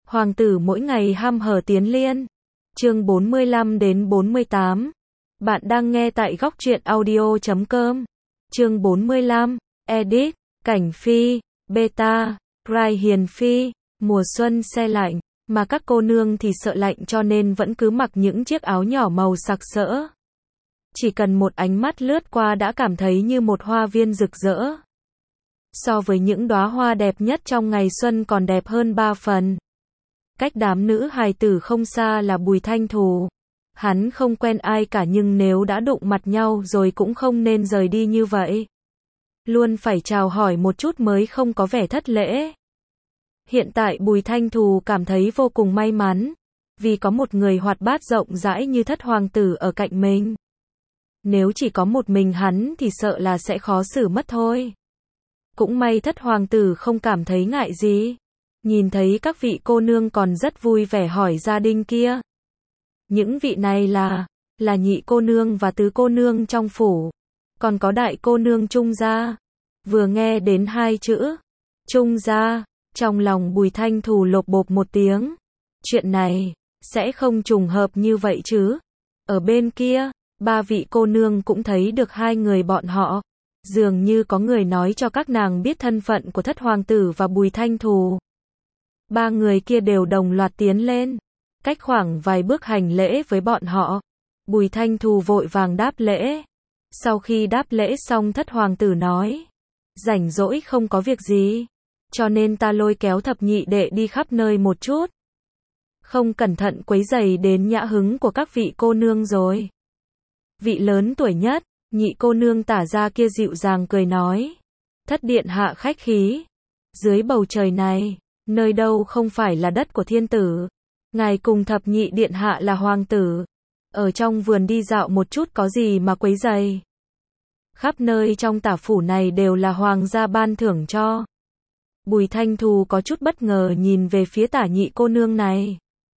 Hoàng tử mỗi ngày ham hở tiến liên. Chương 45 đến 48. Bạn đang nghe tại góc truyện audio.com. Chương 45. Edit. Cảnh Phi. Beta. Rai Hiền Phi. Mùa xuân se lạnh, mà các cô nương thì sợ lạnh cho nên vẫn cứ mặc những chiếc áo nhỏ màu sặc sỡ. Chỉ cần một ánh mắt lướt qua đã cảm thấy như một hoa viên rực rỡ. So với những đóa hoa đẹp nhất trong ngày xuân còn đẹp hơn 3 phần. Cách đám nữ hài tử không xa là Bùi Thanh Thù. Hắn không quen ai cả nhưng nếu đã đụng mặt nhau rồi cũng không nên rời đi như vậy. Luôn phải chào hỏi một chút mới không có vẻ thất lễ. Hiện tại Bùi Thanh Thù cảm thấy vô cùng may mắn, vì có một người hoạt bát rộng rãi như Thất Hoàng tử ở cạnh mình. Nếu chỉ có một mình hắn thì sợ là sẽ khó xử mất thôi. Cũng may Thất Hoàng tử không cảm thấy ngại gì. Nhìn thấy các vị cô nương còn rất vui vẻ hỏi gia đình kia. Những vị này là nhị cô nương và tứ cô nương trong phủ. Còn có đại cô nương Trung gia. Vừa nghe đến hai chữ Trung gia, trong lòng Bùi Thanh Thù lộp bộp một tiếng. Chuyện này sẽ không trùng hợp như vậy chứ. Ở bên kia, ba vị cô nương cũng thấy được hai người bọn họ. Dường như có người nói cho các nàng biết thân phận của Thất Hoàng tử và Bùi Thanh Thù. Ba người kia đều đồng loạt tiến lên, cách khoảng vài bước hành lễ với bọn họ. Bùi Thanh Thù vội vàng đáp lễ. Sau khi đáp lễ xong Thất Hoàng tử nói, rảnh rỗi không có việc gì, cho nên ta lôi kéo thập nhị đệ đi khắp nơi một chút. Không cẩn thận quấy rầy đến nhã hứng của các vị cô nương rồi. Vị lớn tuổi nhất, nhị cô nương Tả gia kia dịu dàng cười nói, Thất điện hạ khách khí. Dưới bầu trời này, nơi đâu không phải là đất của thiên tử. Ngài cùng thập nhị điện hạ là hoàng tử. Ở trong vườn đi dạo một chút có gì mà quấy rầy. Khắp nơi trong Tả phủ này đều là hoàng gia ban thưởng cho. Bùi Thanh Thù có chút bất ngờ nhìn về phía Tả nhị cô nương này.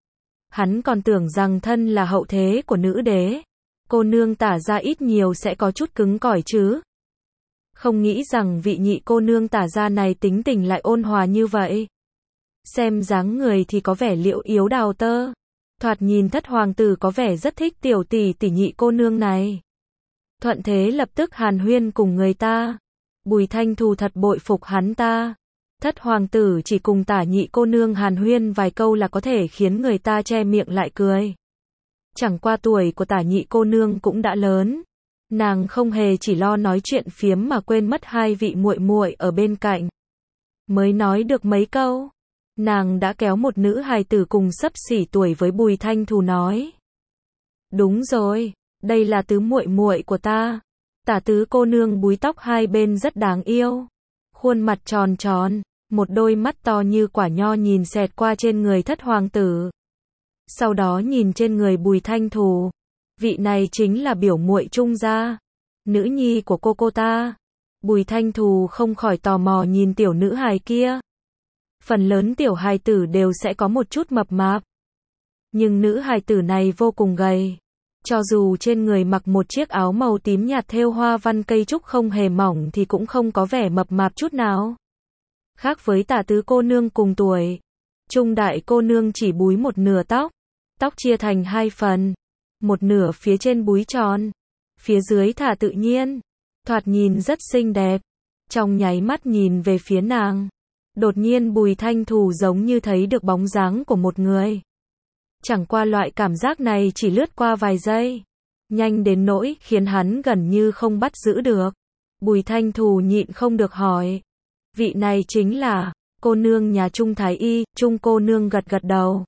Hắn còn tưởng rằng thân là hậu thế của nữ đế. Cô nương Tả gia ít nhiều sẽ có chút cứng cỏi chứ. Không nghĩ rằng vị nhị cô nương Tả gia này tính tình lại ôn hòa như vậy. Xem dáng người thì có vẻ liễu yếu đào tơ. Thoạt nhìn Thất Hoàng tử có vẻ rất thích tiểu tỷ tỷ nhị cô nương này. Thuận thế lập tức hàn huyên cùng người ta. Bùi Thanh Thù thật bội phục hắn ta. Thất Hoàng tử chỉ cùng Tả nhị cô nương hàn huyên vài câu là có thể khiến người ta che miệng lại cười. Chẳng qua tuổi của Tả nhị cô nương cũng đã lớn. Nàng không hề chỉ lo nói chuyện phiếm mà quên mất hai vị muội muội ở bên cạnh. Mới nói được mấy câu, nàng đã kéo một nữ hài tử cùng xấp xỉ tuổi với Bùi Thanh Thù nói. Đúng rồi, đây là tứ muội muội của ta. Tả tứ cô nương búi tóc hai bên rất đáng yêu. Khuôn mặt tròn tròn, một đôi mắt to như quả nho nhìn xẹt qua trên người Thất Hoàng tử. Sau đó nhìn trên người Bùi Thanh Thù. Vị này chính là biểu muội Trung gia, nữ nhi của cô ta. Bùi Thanh Thù không khỏi tò mò nhìn tiểu nữ hài kia. Phần lớn tiểu hài tử đều sẽ có một chút mập mạp. Nhưng nữ hài tử này vô cùng gầy. Cho dù trên người mặc một chiếc áo màu tím nhạt thêu hoa văn cây trúc không hề mỏng thì cũng không có vẻ mập mạp chút nào. Khác với Tả tứ cô nương cùng tuổi, Trung đại cô nương chỉ búi một nửa tóc. Tóc chia thành hai phần. Một nửa phía trên búi tròn, phía dưới thả tự nhiên. Thoạt nhìn rất xinh đẹp. Trong nháy mắt nhìn về phía nàng, đột nhiên Bùi Thanh Thù giống như thấy được bóng dáng của một người. Chẳng qua loại cảm giác này chỉ lướt qua vài giây, nhanh đến nỗi khiến hắn gần như không bắt giữ được. Bùi Thanh Thù nhịn không được hỏi, vị này chính là cô nương nhà Trung thái y. Trung cô nương gật gật đầu,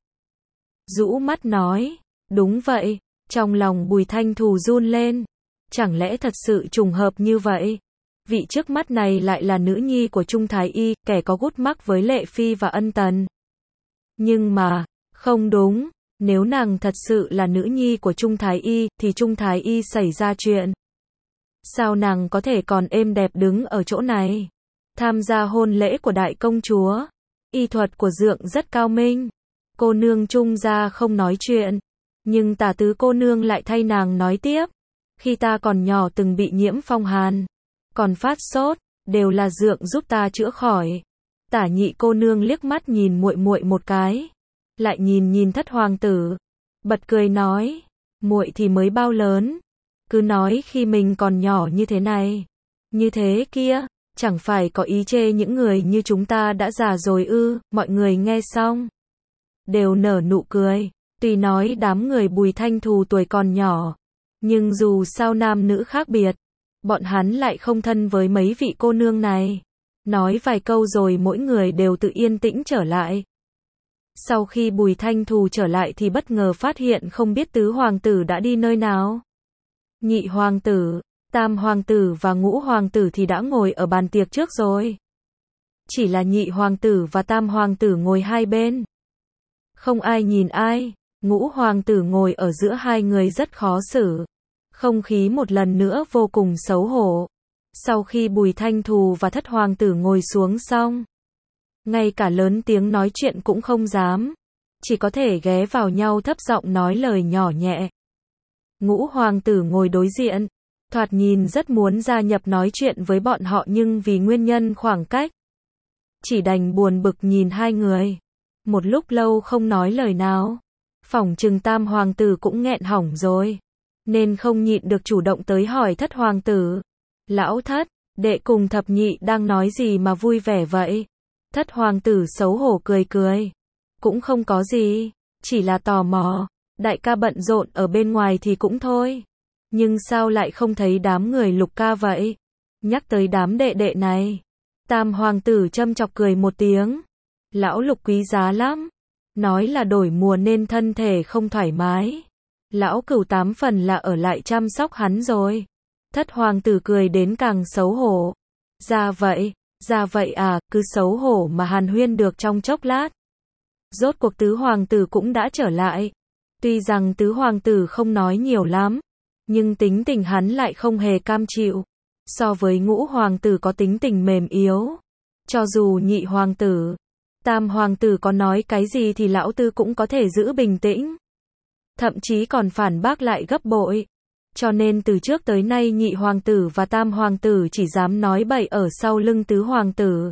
rũ mắt nói, đúng vậy. Trong lòng Bùi Thanh Thù run lên, chẳng lẽ thật sự trùng hợp như vậy? Vị trước mắt này lại là nữ nhi của Trung thái y, kẻ có gút mắc với Lệ Phi và Ân Tần. Nhưng mà, không đúng, nếu nàng thật sự là nữ nhi của Trung thái y, thì Trung thái y xảy ra chuyện. Sao nàng có thể còn êm đẹp đứng ở chỗ này? Tham gia hôn lễ của đại công chúa. Y thuật của dượng rất cao minh. Cô nương Trung gia không nói chuyện. Nhưng Tả tứ cô nương lại thay nàng nói tiếp. Khi ta còn nhỏ từng bị nhiễm phong hàn, còn phát sốt, đều là dượng giúp ta chữa khỏi. Tả nhị cô nương liếc mắt nhìn muội muội một cái. lại nhìn nhìn thất hoàng tử, bật cười nói, muội thì mới bao lớn, cứ nói khi mình còn nhỏ như thế này, như thế kia, chẳng phải có ý chê những người như chúng ta đã già rồi ư? Mọi người nghe xong, đều nở nụ cười, tuy nói đám người Bùi Thanh Thù tuổi còn nhỏ, nhưng dù sao nam nữ khác biệt, bọn hắn lại không thân với mấy vị cô nương này. Nói vài câu rồi mỗi người đều tự yên tĩnh trở lại. Sau khi Bùi Thanh Thù trở lại thì bất ngờ phát hiện không biết tứ hoàng tử đã đi nơi nào. Nhị hoàng tử, tam hoàng tử và ngũ hoàng tử thì đã ngồi ở bàn tiệc trước rồi. Chỉ là nhị hoàng tử và tam hoàng tử ngồi hai bên. Không ai nhìn ai, ngũ hoàng tử ngồi ở giữa hai người rất khó xử. Không khí một lần nữa vô cùng xấu hổ. Sau khi Bùi Thanh Thù và thất hoàng tử ngồi xuống xong, ngay cả lớn tiếng nói chuyện cũng không dám, chỉ có thể ghé vào nhau thấp giọng nói lời nhỏ nhẹ. Ngũ hoàng tử ngồi đối diện, thoạt nhìn rất muốn gia nhập nói chuyện với bọn họ nhưng vì nguyên nhân khoảng cách, chỉ đành buồn bực nhìn hai người. Một lúc lâu không nói lời nào, phỏng chừng tam hoàng tử cũng nghẹn hỏng rồi, nên không nhịn được chủ động tới hỏi thất hoàng tử. Lão thất, đệ cùng thập nhị đang nói gì mà vui vẻ vậy? Thất hoàng tử xấu hổ cười cười. Cũng không có gì, chỉ là tò mò. Đại ca bận rộn ở bên ngoài thì cũng thôi. Nhưng sao lại không thấy đám người Lục ca vậy? Nhắc tới đám đệ đệ này, tam hoàng tử châm chọc cười một tiếng. Lão Lục quý giá lắm. Nói là đổi mùa nên thân thể không thoải mái. Lão Cửu 8 phần là ở lại chăm sóc hắn rồi. Thất hoàng tử cười đến càng xấu hổ. Ra vậy à, cứ xấu hổ mà hàn huyên được trong chốc lát. Rốt cuộc tứ hoàng tử cũng đã trở lại. Tuy rằng tứ hoàng tử không nói nhiều lắm, nhưng tính tình hắn lại không hề cam chịu. So với ngũ hoàng tử có tính tình mềm yếu. Cho dù nhị hoàng tử, tam hoàng tử có nói cái gì thì lão tư cũng có thể giữ bình tĩnh. Thậm chí còn phản bác lại gấp bội. Cho nên từ trước tới nay nhị hoàng tử và tam hoàng tử chỉ dám nói bậy ở sau lưng tứ hoàng tử.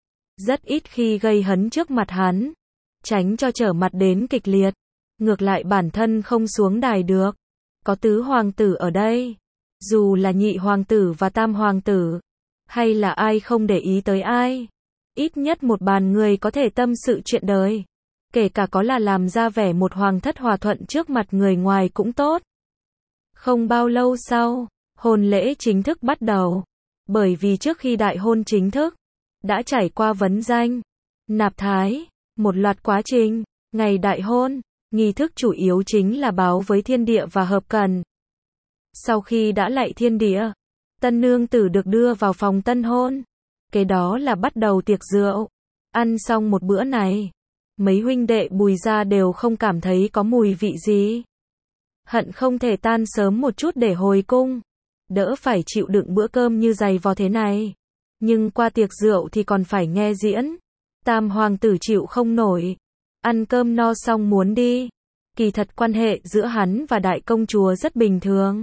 Rất ít khi gây hấn trước mặt hắn, tránh cho trở mặt đến kịch liệt. Ngược lại bản thân không xuống đài được. Có tứ hoàng tử ở đây, dù là nhị hoàng tử và tam hoàng tử, hay là ai không để ý tới ai. Ít nhất một bàn người có thể tâm sự chuyện đời. Kể cả có là làm ra vẻ một hoàng thất hòa thuận trước mặt người ngoài cũng tốt. Không bao lâu sau, hôn lễ chính thức bắt đầu. Bởi vì trước khi đại hôn chính thức, đã trải qua vấn danh, nạp thái, một loạt quá trình. Ngày đại hôn, nghi thức chủ yếu chính là báo với thiên địa và hợp cần. Sau khi đã lạy thiên địa, tân nương tử được đưa vào phòng tân hôn. Kế đó là bắt đầu tiệc rượu. Ăn xong một bữa này, mấy huynh đệ Bùi gia đều không cảm thấy có mùi vị gì. Hận không thể tan sớm một chút để hồi cung, đỡ phải chịu đựng bữa cơm như dày vò thế này. Nhưng qua tiệc rượu thì còn phải nghe diễn. Tam hoàng tử chịu không nổi, ăn cơm no xong muốn đi. Kỳ thật quan hệ giữa hắn và đại công chúa rất bình thường.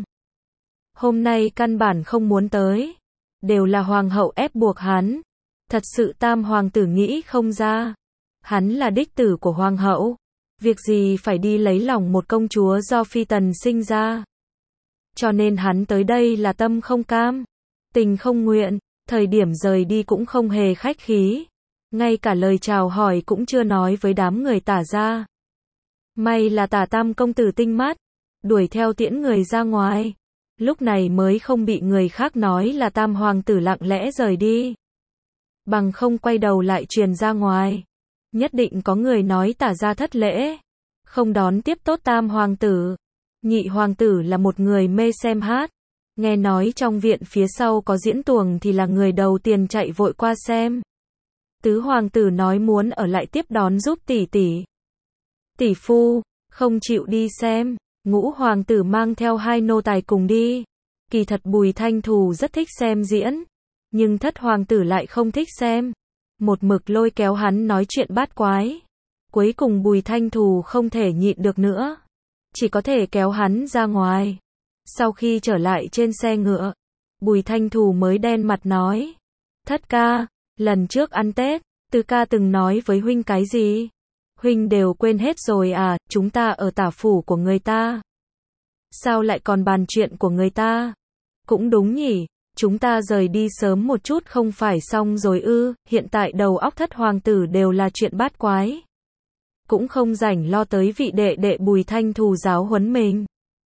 Hôm nay căn bản không muốn tới, đều là hoàng hậu ép buộc hắn. Thật sự tam hoàng tử nghĩ không ra, hắn là đích tử của hoàng hậu, việc gì phải đi lấy lòng một công chúa do phi tần sinh ra. Cho nên hắn tới đây là tâm không cam, tình không nguyện. Thời điểm rời đi cũng không hề khách khí, ngay cả lời chào hỏi cũng chưa nói với đám người Tả gia. May là Tả tam công tử tinh mắt, đuổi theo tiễn người ra ngoài, lúc này mới không bị người khác nói là tam hoàng tử lặng lẽ rời đi. Bằng không quay đầu lại truyền ra ngoài, nhất định có người nói Tả gia thất lễ, không đón tiếp tốt tam hoàng tử. Nhị hoàng tử là một người mê xem hát, nghe nói trong viện phía sau có diễn tuồng thì là người đầu tiên chạy vội qua xem. Tứ hoàng tử nói muốn ở lại tiếp đón giúp tỷ tỷ. Tỷ phu không chịu đi xem. Ngũ hoàng tử mang theo hai nô tài cùng đi. Kỳ thật Bùi Thanh Thù rất thích xem diễn, nhưng thất hoàng tử lại không thích xem, một mực lôi kéo hắn nói chuyện bát quái. Cuối cùng Bùi Thanh Thù không thể nhịn được nữa, chỉ có thể kéo hắn ra ngoài. Sau khi trở lại trên xe ngựa, Bùi Thanh Thù mới đen mặt nói: Thất ca, lần trước ăn Tết, Tư ca từng nói với huynh cái gì? Huynh đều quên hết rồi à, chúng ta ở tả phủ của người ta. Sao lại còn bàn chuyện của người ta? Cũng đúng nhỉ, chúng ta rời đi sớm một chút không phải xong rồi ư, hiện tại đầu óc thất hoàng tử đều là chuyện bát quái. Cũng không rảnh lo tới vị đệ đệ Bùi Thanh Thù giáo huấn mình.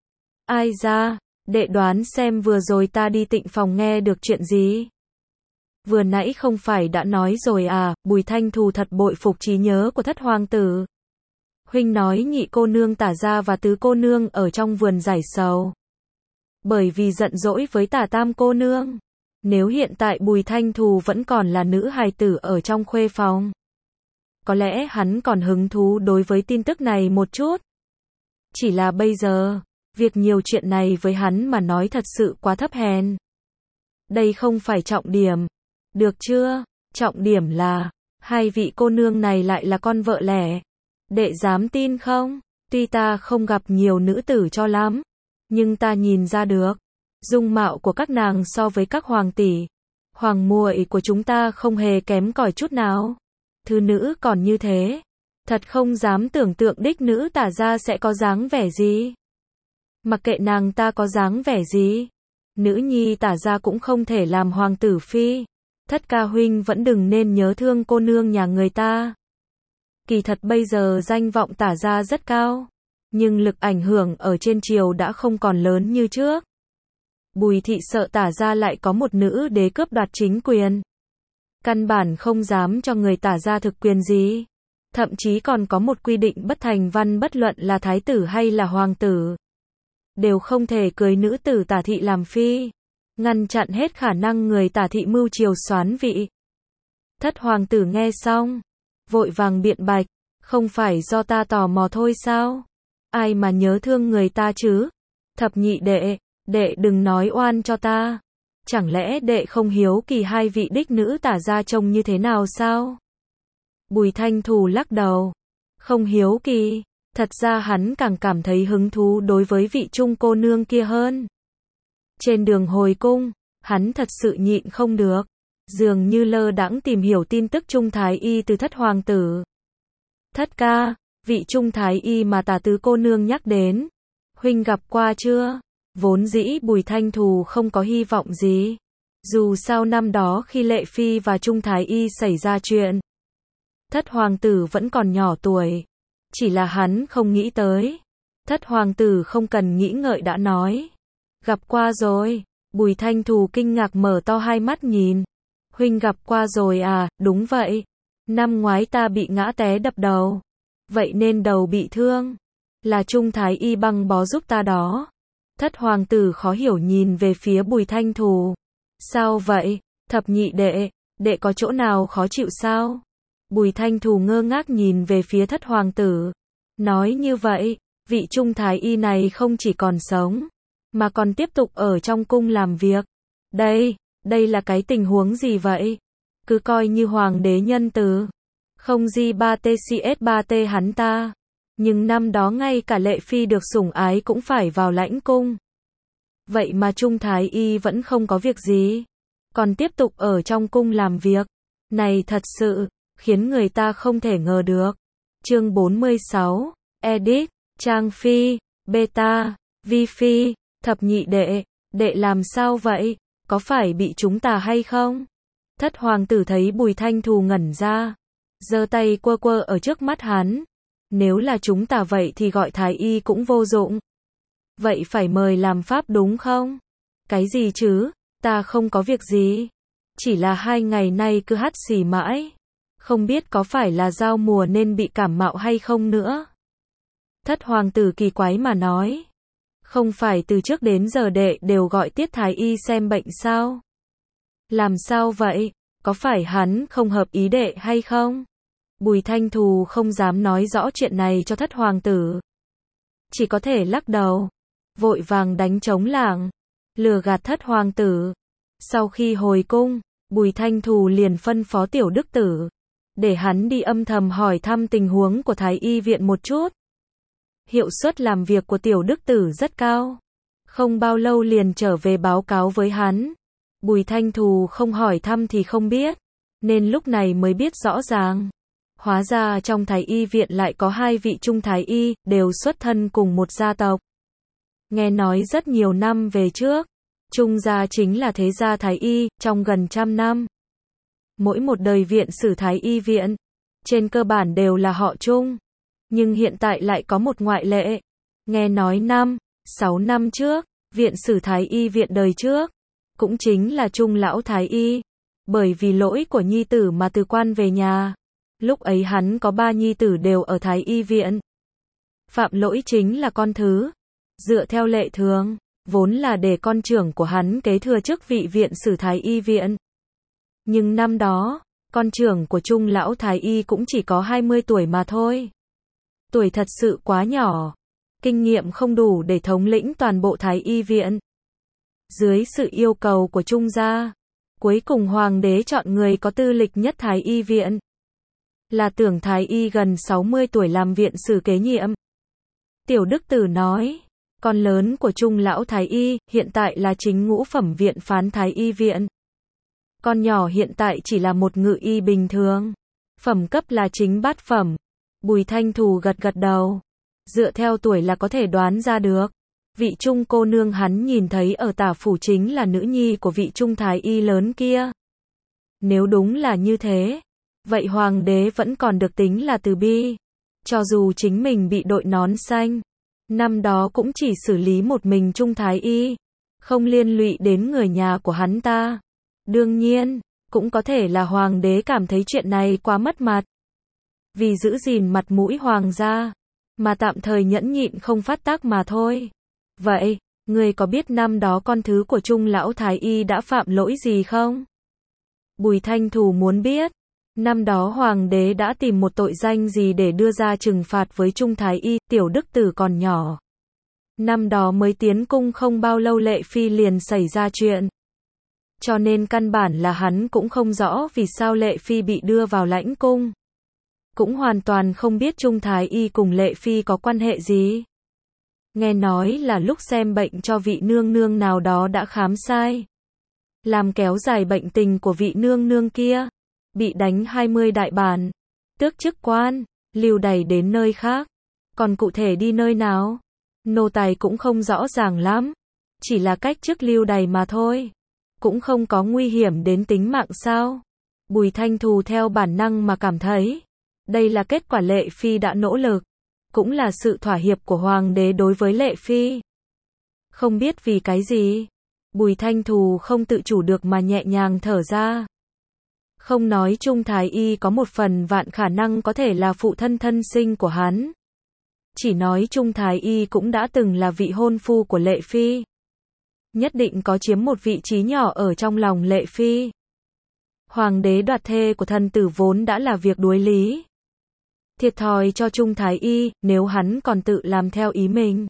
Ai ra, đệ đoán xem vừa rồi ta đi tịnh phòng nghe được chuyện gì? Vừa nãy không phải đã nói rồi à, Bùi Thanh Thù thật bội phục trí nhớ của thất hoàng tử. Huynh nói nhị cô nương Tả gia và tứ cô nương ở trong vườn giải sầu. Bởi vì giận dỗi với Tả tam cô nương. Nếu hiện tại Bùi Thanh Thù vẫn còn là nữ hài tử ở trong khuê phòng, có lẽ hắn còn hứng thú đối với tin tức này một chút. Chỉ là bây giờ, việc nhiều chuyện này với hắn mà nói thật sự quá thấp hèn. Đây không phải trọng điểm. Được chưa? Trọng điểm là, hai vị cô nương này lại là con vợ lẽ. Đệ dám tin không? Tuy ta không gặp nhiều nữ tử cho lắm, nhưng ta nhìn ra được. Dung mạo của các nàng so với các hoàng tỷ, hoàng muội của chúng ta không hề kém cỏi chút nào. Thứ nữ còn như thế. Thật không dám tưởng tượng đích nữ Tả gia sẽ có dáng vẻ gì. Mặc kệ nàng ta có dáng vẻ gì, nữ nhi Tả gia cũng không thể làm hoàng tử phi. Thất ca huynh vẫn đừng nên nhớ thương cô nương nhà người ta. Kỳ thật bây giờ danh vọng Tả gia rất cao, nhưng lực ảnh hưởng ở trên triều đã không còn lớn như trước. Bùi thị sợ Tả gia lại có một nữ đế cướp đoạt chính quyền. Căn bản không dám cho người Tả gia thực quyền gì. Thậm chí còn có một quy định bất thành văn bất luận là thái tử hay là hoàng tử, đều không thể cưới nữ tử Tả thị làm phi. Ngăn chặn hết khả năng người Tả thị mưu triều soán vị. Thất hoàng tử nghe xong, vội vàng biện bạch, không phải do ta tò mò thôi sao? Ai mà nhớ thương người ta chứ? Thập nhị đệ, đệ đừng nói oan cho ta. Chẳng lẽ đệ không hiếu kỳ hai vị đích nữ Tả gia trông như thế nào sao? Bùi Thanh Thù lắc đầu. Không hiếu kỳ, thật ra hắn càng cảm thấy hứng thú đối với vị trung cô nương kia hơn. Trên đường hồi cung, hắn thật sự nhịn không được, dường như lơ đãng tìm hiểu tin tức Trung Thái Y từ thất hoàng tử. Thất ca, vị Trung Thái Y mà Tả tứ cô nương nhắc đến, huynh gặp qua chưa? Vốn dĩ Bùi Thanh Thù không có hy vọng gì. Dù sao năm đó khi Lệ Phi và Trung Thái Y xảy ra chuyện, thất hoàng tử vẫn còn nhỏ tuổi. Chỉ là hắn không nghĩ tới. Thất hoàng tử không cần nghĩ ngợi đã nói. Gặp qua rồi. Bùi Thanh Thù kinh ngạc mở to hai mắt nhìn. Huynh gặp qua rồi à, đúng vậy. Năm ngoái ta bị ngã té đập đầu. Vậy nên đầu bị thương. Là Trung Thái Y băng bó giúp ta đó. Thất hoàng tử khó hiểu nhìn về phía Bùi Thanh Thù. Sao vậy? Thập nhị đệ, đệ có chỗ nào khó chịu sao? Bùi Thanh Thù ngơ ngác nhìn về phía thất hoàng tử. Nói như vậy, vị Trung Thái Y này không chỉ còn sống, mà còn tiếp tục ở trong cung làm việc. Đây là cái tình huống gì vậy? Cứ coi như hoàng đế nhân từ. Không gì 3TCS3T hắn ta. Nhưng năm đó ngay cả Lệ Phi được sủng ái cũng phải vào lãnh cung. Vậy mà Trung Thái Y vẫn không có việc gì. Còn tiếp tục ở trong cung làm việc. Này thật sự khiến người ta không thể ngờ được. Chương 46, Edit, Trang Phi, Beta, Vi Phi, thập nhị đệ, đệ làm sao vậy? Có phải bị chúng ta hay không? Thất hoàng tử thấy Bùi Thanh Thù ngẩn ra, giơ tay quơ quơ ở trước mắt hắn. Nếu là chúng ta vậy thì gọi thái y cũng vô dụng. Vậy phải mời làm pháp đúng không? Cái gì chứ? Ta không có việc gì. Chỉ là 2 ngày nay cứ hắt xì mãi. Không biết có phải là giao mùa nên bị cảm mạo hay không nữa. Thất hoàng tử kỳ quái mà nói. Không phải từ trước đến giờ đệ đều gọi Tiết thái y xem bệnh sao? Làm sao vậy? Có phải hắn không hợp ý đệ hay không? Bùi Thanh Thù không dám nói rõ chuyện này cho thất hoàng tử. Chỉ có thể lắc đầu. Vội vàng đánh trống lảng. Lừa gạt thất hoàng tử. Sau khi hồi cung, Bùi Thanh Thù liền phân phó Tiểu Đức Tử. Để hắn đi âm thầm hỏi thăm tình huống của Thái y viện một chút. Hiệu suất làm việc của Tiểu Đức Tử rất cao. Không bao lâu liền trở về báo cáo với hắn. Bùi Thanh Thù không hỏi thăm thì không biết. Nên lúc này mới biết rõ ràng. Hóa ra trong Thái Y viện lại có hai vị Trung Thái Y, đều xuất thân cùng một gia tộc. Nghe nói rất nhiều năm về trước, Trung gia chính là thế gia Thái Y, trong gần 100 năm. Mỗi một đời viện sử Thái Y viện, trên cơ bản đều là họ Trung. Nhưng hiện tại lại có một ngoại lệ. Nghe nói 6 năm trước, viện sử Thái Y viện đời trước, cũng chính là Trung lão Thái Y. Bởi vì lỗi của nhi tử mà từ quan về nhà. Lúc ấy hắn có 3 nhi tử đều ở Thái Y viện. Phạm lỗi chính là con thứ. Dựa theo lệ thường, vốn là để con trưởng của hắn kế thừa chức vị viện sử Thái Y viện. Nhưng năm đó, con trưởng của Trung lão Thái Y cũng chỉ có 20 tuổi mà thôi. Tuổi thật sự quá nhỏ. Kinh nghiệm không đủ để thống lĩnh toàn bộ Thái Y viện. Dưới sự yêu cầu của Trung gia, cuối cùng hoàng đế chọn người có tư lịch nhất Thái Y viện. Là Tưởng Thái Y gần 60 tuổi làm viện sử kế nhiệm. Tiểu Đức Tử nói, con lớn của Trung lão Thái Y, hiện tại là chính ngũ phẩm viện phán Thái Y viện. Con nhỏ hiện tại chỉ là một ngự y bình thường. Phẩm cấp là chính bát phẩm. Bùi Thanh Thù gật gật đầu. Dựa theo tuổi là có thể đoán ra được. Vị Trung cô nương hắn nhìn thấy ở Tả phủ chính là nữ nhi của vị Trung Thái Y lớn kia. Nếu đúng là như thế, vậy hoàng đế vẫn còn được tính là từ bi. Cho dù chính mình bị đội nón xanh, năm đó cũng chỉ xử lý một mình Trung Thái Y, không liên lụy đến người nhà của hắn ta. Đương nhiên, cũng có thể là hoàng đế cảm thấy chuyện này quá mất mặt. Vì giữ gìn mặt mũi hoàng gia, mà tạm thời nhẫn nhịn không phát tác mà thôi. Vậy, người có biết năm đó con thứ của Trung lão Thái Y đã phạm lỗi gì không? Bùi Thanh Thù muốn biết, năm đó hoàng đế đã tìm một tội danh gì để đưa ra trừng phạt với Trung Thái Y. Tiểu Đức Tử còn nhỏ. Năm đó mới tiến cung không bao lâu Lệ Phi liền xảy ra chuyện. Cho nên căn bản là hắn cũng không rõ vì sao Lệ Phi bị đưa vào lãnh cung. Cũng hoàn toàn không biết Trung Thái Y cùng Lệ Phi có quan hệ gì. Nghe nói là lúc xem bệnh cho vị nương nương nào đó đã khám sai. Làm kéo dài bệnh tình của vị nương nương kia. Bị đánh 20 đại bản. Tước chức quan. Lưu đày đến nơi khác. Còn cụ thể đi nơi nào? Nô tài cũng không rõ ràng lắm. Chỉ là cách chức lưu đày mà thôi. Cũng không có nguy hiểm đến tính mạng sao? Bùi Thanh Thù theo bản năng mà cảm thấy. Đây là kết quả Lệ Phi đã nỗ lực. Cũng là sự thỏa hiệp của hoàng đế đối với Lệ Phi. Không biết vì cái gì, Bùi Thanh Thù không tự chủ được mà nhẹ nhàng thở ra. Không nói Trung Thái Y có một phần vạn khả năng có thể là phụ thân thân sinh của hắn. Chỉ nói Trung Thái Y cũng đã từng là vị hôn phu của Lệ Phi. Nhất định có chiếm một vị trí nhỏ ở trong lòng Lệ Phi. Hoàng đế đoạt thê của thần tử vốn đã là việc đối lý. Thiệt thòi cho Trung Thái Y, nếu hắn còn tự làm theo ý mình.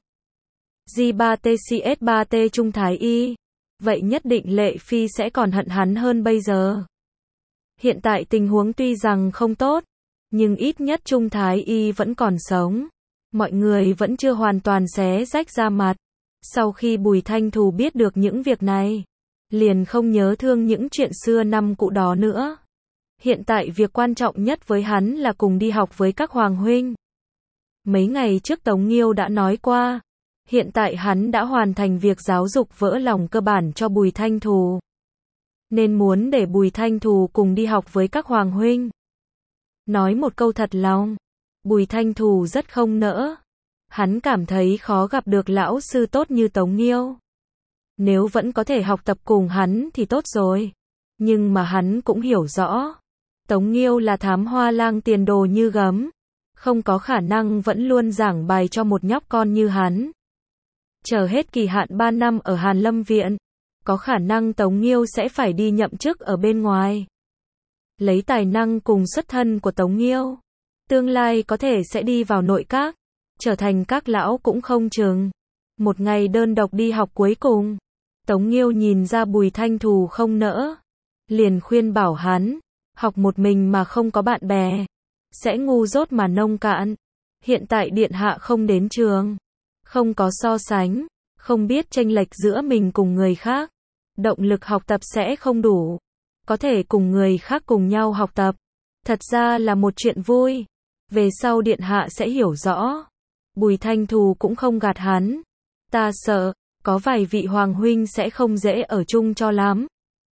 G3TCS3T Trung Thái Y. Vậy nhất định Lệ Phi sẽ còn hận hắn hơn bây giờ. Hiện tại tình huống tuy rằng không tốt, nhưng ít nhất Trung Thái Y vẫn còn sống. Mọi người vẫn chưa hoàn toàn xé rách ra mặt. Sau khi Bùi Thanh Thù biết được những việc này, liền không nhớ thương những chuyện xưa năm cũ đó nữa. Hiện tại việc quan trọng nhất với hắn là cùng đi học với các hoàng huynh. Mấy ngày trước Tống Nghiêu đã nói qua, hiện tại hắn đã hoàn thành việc giáo dục vỡ lòng cơ bản cho Bùi Thanh Thù. Nên muốn để Bùi Thanh Thù cùng đi học với các hoàng huynh. Nói một câu thật lòng, Bùi Thanh Thù rất không nỡ. Hắn cảm thấy khó gặp được lão sư tốt như Tống Nghiêu. Nếu vẫn có thể học tập cùng hắn thì tốt rồi. Nhưng mà hắn cũng hiểu rõ. Tống Nghiêu là thám hoa lang tiền đồ như gấm. Không có khả năng vẫn luôn giảng bài cho một nhóc con như hắn. Chờ hết kỳ hạn 3 năm ở Hàn Lâm Viện. Có khả năng Tống Nghiêu sẽ phải đi nhậm chức ở bên ngoài. Lấy tài năng cùng xuất thân của Tống Nghiêu, tương lai có thể sẽ đi vào nội các. Trở thành các lão cũng không chừng. Một ngày đơn độc đi học cuối cùng, Tống Nghiêu nhìn ra Bùi Thanh Thù không nỡ. Liền khuyên bảo hắn, học một mình mà không có bạn bè, sẽ ngu dốt mà nông cạn. Hiện tại điện hạ không đến trường, không có so sánh, không biết chênh lệch giữa mình cùng người khác. Động lực học tập sẽ không đủ. Có thể cùng người khác cùng nhau học tập, Thật ra là một chuyện vui. Về sau điện hạ sẽ hiểu rõ. Bùi Thanh Thù cũng không gạt hắn. Ta sợ, có vài vị hoàng huynh sẽ không dễ ở chung cho lắm.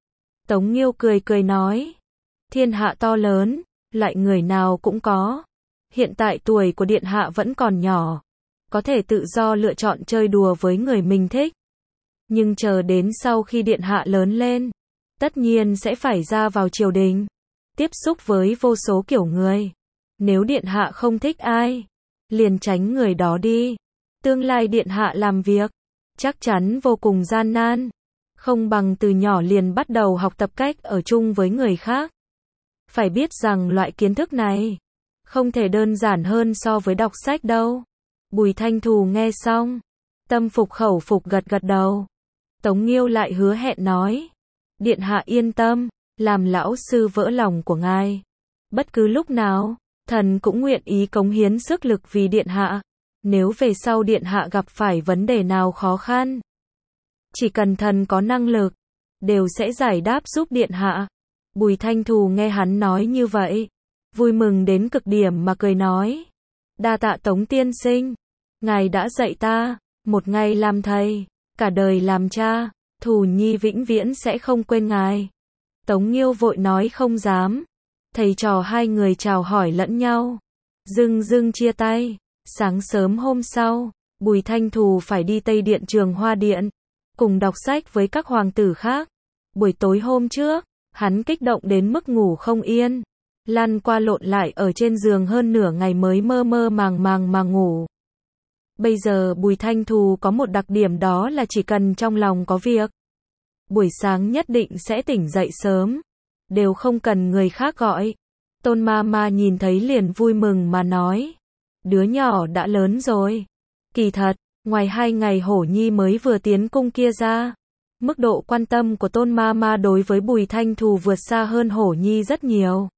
Tống Nghiêu cười cười nói. Thiên hạ to lớn, loại người nào cũng có. Hiện tại tuổi của điện hạ vẫn còn nhỏ. Có thể tự do lựa chọn chơi đùa với người mình thích. Nhưng chờ đến sau khi điện hạ lớn lên, tất nhiên sẽ phải ra vào triều đình, tiếp xúc với vô số kiểu người. Nếu điện hạ không thích ai, liền tránh người đó đi. Tương lai điện hạ làm việc, chắc chắn vô cùng gian nan. Không bằng từ nhỏ liền bắt đầu học tập cách ở chung với người khác. Phải biết rằng loại kiến thức này, không thể đơn giản hơn so với đọc sách đâu. Bùi Thanh Thù nghe xong, tâm phục khẩu phục gật gật đầu. Tống Nghiêu lại hứa hẹn nói. Điện hạ yên tâm, làm lão sư vỡ lòng của ngài. Bất cứ lúc nào, thần cũng nguyện ý cống hiến sức lực vì điện hạ. Nếu về sau điện hạ gặp phải vấn đề nào khó khăn, chỉ cần thần có năng lực, đều sẽ giải đáp giúp điện hạ. Bùi Thanh Thù nghe hắn nói như vậy, vui mừng đến cực điểm mà cười nói. Đa tạ Tống tiên sinh, ngài đã dạy ta, một ngày làm thầy, cả đời làm cha, Thù Nhi vĩnh viễn sẽ không quên ngài. Tống Nghiêu vội nói không dám. Thầy trò hai người chào hỏi lẫn nhau, dưng dưng chia tay. Sáng sớm hôm sau, Bùi Thanh Thù phải đi Tây Điện Trường Hoa Điện, cùng đọc sách với các hoàng tử khác. Buổi tối hôm trước, hắn kích động đến mức ngủ không yên, lăn qua lộn lại ở trên giường hơn nửa ngày mới mơ mơ màng màng mà ngủ. Bây giờ Bùi Thanh Thù có một đặc điểm, đó là chỉ cần trong lòng có việc, buổi sáng nhất định sẽ tỉnh dậy sớm, đều không cần người khác gọi. Tôn Mama nhìn thấy liền vui mừng mà nói. Đứa nhỏ đã lớn rồi. Kỳ thật, ngoài 2 ngày Hổ Nhi mới vừa tiến cung kia ra, mức độ quan tâm của Tôn Mama đối với Bùi Thanh Thù vượt xa hơn Hổ Nhi rất nhiều.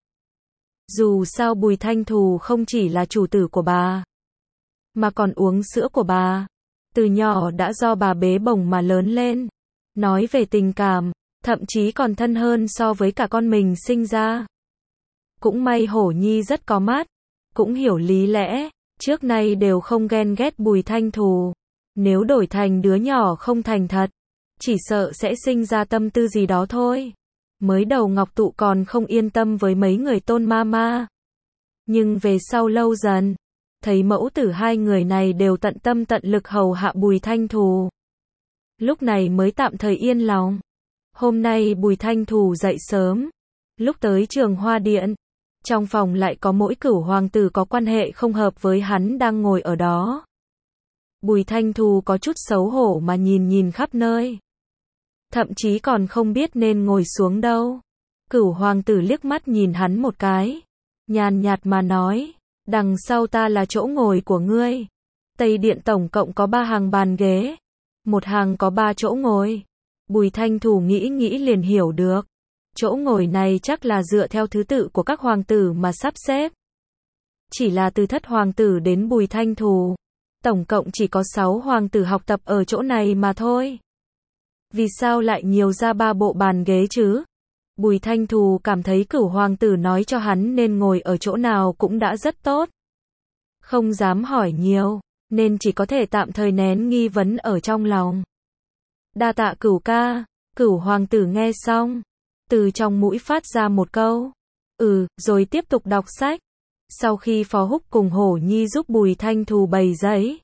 Dù sao Bùi Thanh Thù không chỉ là chủ tử của bà, mà còn uống sữa của bà. Từ nhỏ đã do bà bế bổng mà lớn lên. Nói về tình cảm, thậm chí còn thân hơn so với cả con mình sinh ra. Cũng may Hổ Nhi rất có mắt, cũng hiểu lý lẽ, trước nay đều không ghen ghét Bùi Thanh Thù. Nếu đổi thành đứa nhỏ không thành thật, chỉ sợ sẽ sinh ra tâm tư gì đó thôi. Mới đầu Ngọc Tụ còn không yên tâm với mấy người Tôn Mama. Nhưng về sau lâu dần, thấy mẫu tử hai người này đều tận tâm tận lực hầu hạ Bùi Thanh Thù. Lúc này mới tạm thời yên lòng. Hôm nay Bùi Thanh Thù dậy sớm. Lúc tới Trường Hoa Điện, trong phòng lại có mỗi cửu hoàng tử có quan hệ không hợp với hắn đang ngồi ở đó. Bùi Thanh Thù có chút xấu hổ mà nhìn khắp nơi. Thậm chí còn không biết nên ngồi xuống đâu. Cửu hoàng tử liếc mắt nhìn hắn một cái, nhàn nhạt mà nói. Đằng sau ta là chỗ ngồi của ngươi. Tây Điện tổng cộng có 3 hàng bàn ghế. Một hàng có 3 chỗ ngồi. Bùi Thanh Thù nghĩ liền hiểu được. Chỗ ngồi này chắc là dựa theo thứ tự của các hoàng tử mà sắp xếp. Chỉ là từ Thất hoàng tử đến Bùi Thanh Thù, tổng cộng chỉ có 6 hoàng tử học tập ở chỗ này mà thôi. Vì sao lại nhiều ra 3 bộ bàn ghế chứ? Bùi Thanh Thù cảm thấy cửu hoàng tử nói cho hắn nên ngồi ở chỗ nào cũng đã rất tốt. Không dám hỏi nhiều, nên chỉ có thể tạm thời nén nghi vấn ở trong lòng. Đa tạ cửu ca. Cửu hoàng tử nghe xong, từ trong mũi phát ra một câu. Rồi tiếp tục đọc sách. Sau khi Phó Húc cùng Hổ Nhi giúp Bùi Thanh Thù bày giấy,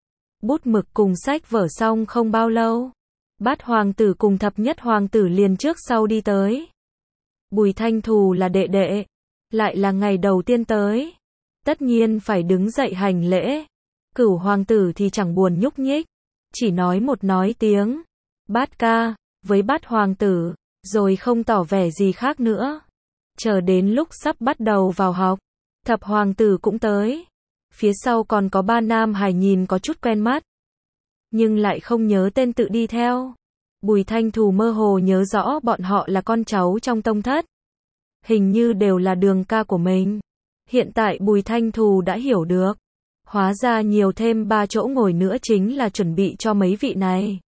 bút mực cùng sách vở xong không bao lâu, Bát hoàng tử cùng Thập nhất hoàng tử liền trước sau đi tới. Bùi Thanh Thù là đệ đệ, lại là ngày đầu tiên tới, tất nhiên phải đứng dậy hành lễ. Cửu hoàng tử thì chẳng buồn nhúc nhích, chỉ nói một tiếng, Bát ca, với Bát hoàng tử, rồi không tỏ vẻ gì khác nữa. Chờ đến lúc sắp bắt đầu vào học, Thập hoàng tử cũng tới. Phía sau còn có 3 nam hài nhìn có chút quen mắt, nhưng lại không nhớ tên tự đi theo. Bùi Thanh Thù mơ hồ nhớ rõ bọn họ là con cháu trong tông thất. Hình như đều là đường ca của mình. Hiện tại Bùi Thanh Thù đã hiểu được. Hóa ra nhiều thêm 3 chỗ ngồi nữa chính là chuẩn bị cho mấy vị này.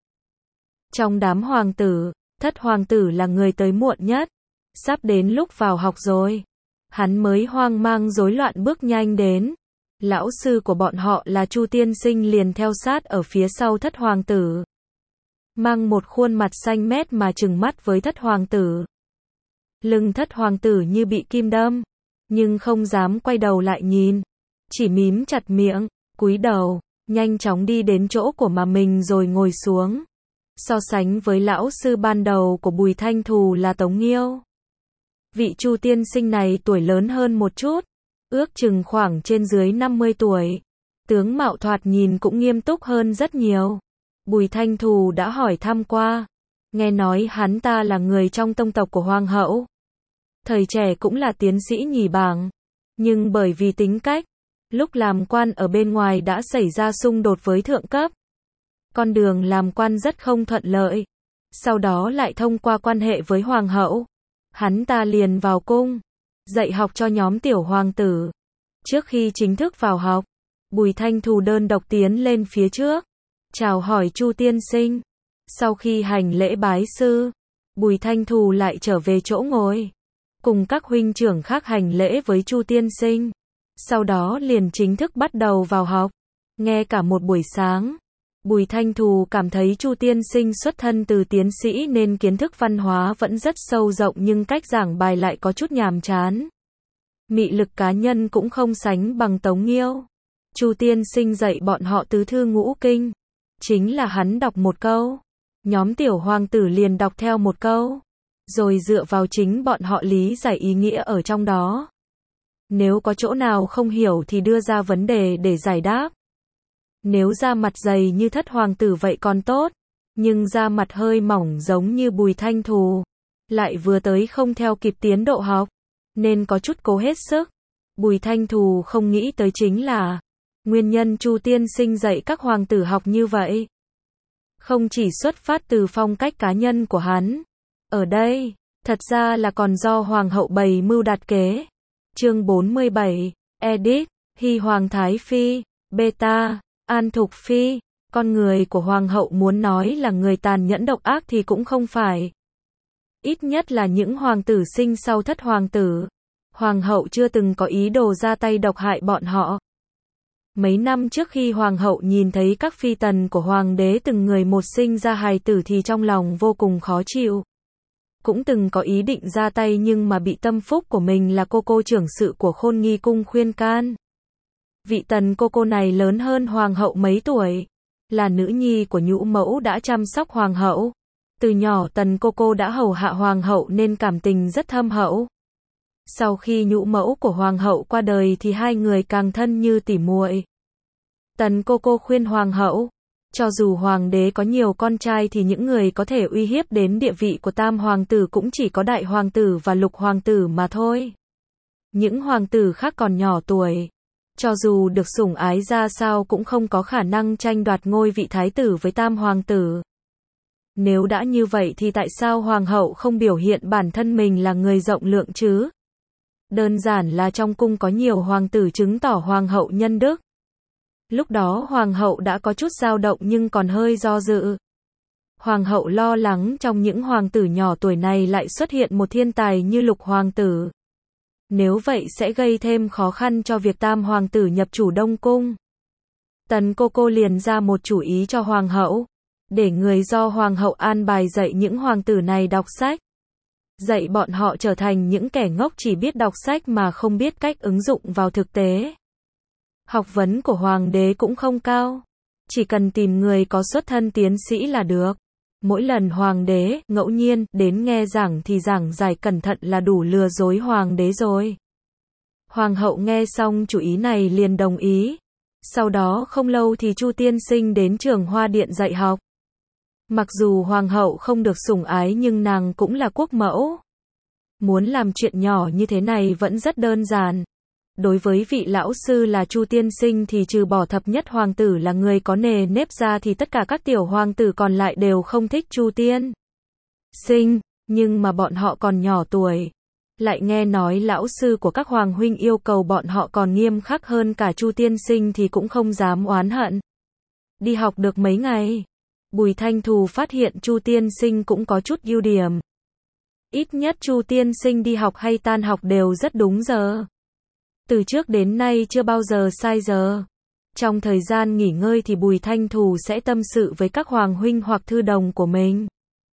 Trong đám hoàng tử, Thất hoàng tử là người tới muộn nhất. Sắp đến lúc vào học rồi. hắn mới hoang mang rối loạn bước nhanh đến. Lão sư của bọn họ là Chu tiên sinh liền theo sát ở phía sau thất hoàng tử. Mang một khuôn mặt xanh mét mà trừng mắt với thất hoàng tử. Lưng thất hoàng tử như bị kim đâm, nhưng không dám quay đầu lại nhìn. Chỉ mím chặt miệng, cúi đầu, nhanh chóng đi đến chỗ của mà mình rồi ngồi xuống. So sánh với lão sư ban đầu của Bùi Thanh Thù là Tống Nghiêu. Vị Chu tiên sinh này tuổi lớn hơn một chút, ước chừng khoảng trên dưới 50 tuổi. Tướng mạo thoạt nhìn cũng nghiêm túc hơn rất nhiều. Bùi Thanh Thù đã hỏi thăm qua. Nghe nói hắn ta là người trong tông tộc của Hoàng hậu. Thời trẻ cũng là tiến sĩ nhì bảng. Nhưng bởi vì tính cách, lúc làm quan ở bên ngoài đã xảy ra xung đột với thượng cấp. Con đường làm quan rất không thuận lợi. Sau đó lại thông qua quan hệ với Hoàng hậu. Hắn ta liền vào cung, dạy học cho nhóm tiểu hoàng tử. Trước khi chính thức vào học, Bùi Thanh Thù đơn độc tiến lên phía trước, chào hỏi Chu tiên sinh. Sau khi hành lễ bái sư, Bùi Thanh Thù lại trở về chỗ ngồi, cùng các huynh trưởng khác hành lễ với Chu tiên sinh. Sau đó liền chính thức bắt đầu vào học. Nghe cả một buổi sáng, Bùi Thanh Thù cảm thấy Chu tiên sinh xuất thân từ tiến sĩ nên kiến thức văn hóa vẫn rất sâu rộng nhưng cách giảng bài lại có chút nhàm chán. Mị lực cá nhân cũng không sánh bằng Tống Nghiêu. Chu tiên sinh dạy bọn họ tứ thư ngũ kinh. Chính là hắn đọc một câu, nhóm tiểu hoàng tử liền đọc theo một câu, rồi dựa vào chính bọn họ lý giải ý nghĩa ở trong đó. Nếu có chỗ nào không hiểu thì đưa ra vấn đề để giải đáp. Nếu da mặt dày như thất hoàng tử vậy còn tốt, nhưng da mặt hơi mỏng giống như Bùi Thanh Thù, lại vừa tới không theo kịp tiến độ học, nên có chút cố hết sức. Bùi Thanh Thù không nghĩ tới chính là nguyên nhân Chu tiên sinh dạy các hoàng tử học như vậy. Không chỉ xuất phát từ phong cách cá nhân của hắn. Ở đây, thật ra là còn do hoàng hậu bày mưu đặt kế. Chương 47, Edit, Hy Hoàng Thái Phi, Beta, An Thục Phi. Con người của hoàng hậu muốn nói là người tàn nhẫn độc ác thì cũng không phải. Ít nhất là những hoàng tử sinh sau thất hoàng tử. Hoàng hậu chưa từng có ý đồ ra tay độc hại bọn họ. Mấy năm trước khi hoàng hậu nhìn thấy các phi tần của hoàng đế từng người một sinh ra hài tử thì trong lòng vô cùng khó chịu. Cũng từng có ý định ra tay nhưng mà bị tâm phúc của mình là cô trưởng sự của Khôn Nghi cung khuyên can. Vị tần cô này lớn hơn hoàng hậu mấy tuổi, là nữ nhi của nhũ mẫu đã chăm sóc hoàng hậu. Từ nhỏ tần cô đã hầu hạ hoàng hậu nên cảm tình rất thâm hậu. Sau khi nhũ mẫu của hoàng hậu qua đời thì hai người càng thân như tỉ muội. Tần cô khuyên hoàng hậu, cho dù hoàng đế có nhiều con trai thì những người có thể uy hiếp đến địa vị của tam hoàng tử cũng chỉ có đại hoàng tử và lục hoàng tử mà thôi. Những hoàng tử khác còn nhỏ tuổi, cho dù được sủng ái ra sao cũng không có khả năng tranh đoạt ngôi vị thái tử với tam hoàng tử. Nếu đã như vậy thì tại sao hoàng hậu không biểu hiện bản thân mình là người rộng lượng chứ? Đơn giản là trong cung có nhiều hoàng tử chứng tỏ hoàng hậu nhân đức. Lúc đó hoàng hậu đã có chút dao động nhưng còn hơi do dự. Hoàng hậu lo lắng trong những hoàng tử nhỏ tuổi này lại xuất hiện một thiên tài như lục hoàng tử. Nếu vậy sẽ gây thêm khó khăn cho việc tam hoàng tử nhập chủ Đông Cung. Tần cô liền ra một chủ ý cho hoàng hậu, để người do hoàng hậu an bài dạy những hoàng tử này đọc sách. Dạy bọn họ trở thành những kẻ ngốc chỉ biết đọc sách mà không biết cách ứng dụng vào thực tế. Học vấn của hoàng đế cũng không cao, chỉ cần tìm người có xuất thân tiến sĩ là được. Mỗi lần hoàng đế ngẫu nhiên đến nghe giảng thì giảng giải cẩn thận là đủ lừa dối hoàng đế rồi. Hoàng hậu nghe xong chủ ý này liền đồng ý. Sau đó không lâu thì Chu tiên sinh đến Trường Hoa Điện dạy học. Mặc dù hoàng hậu không được sủng ái nhưng nàng cũng là quốc mẫu. Muốn làm chuyện nhỏ như thế này vẫn rất đơn giản. Đối với vị lão sư là Chu tiên sinh thì trừ bỏ thập nhất hoàng tử là người có nề nếp ra thì tất cả các tiểu hoàng tử còn lại đều không thích Chu tiên sinh, nhưng mà bọn họ còn nhỏ tuổi. Lại nghe nói lão sư của các hoàng huynh yêu cầu bọn họ còn nghiêm khắc hơn cả Chu tiên sinh thì cũng không dám oán hận. Đi học được mấy ngày, Bùi Thanh Thù phát hiện Chu tiên sinh cũng có chút ưu điểm. Ít nhất Chu tiên sinh đi học hay tan học đều rất đúng giờ. Từ trước đến nay chưa bao giờ sai giờ. Trong thời gian nghỉ ngơi thì Bùi Thanh Thù sẽ tâm sự với các hoàng huynh hoặc thư đồng của mình.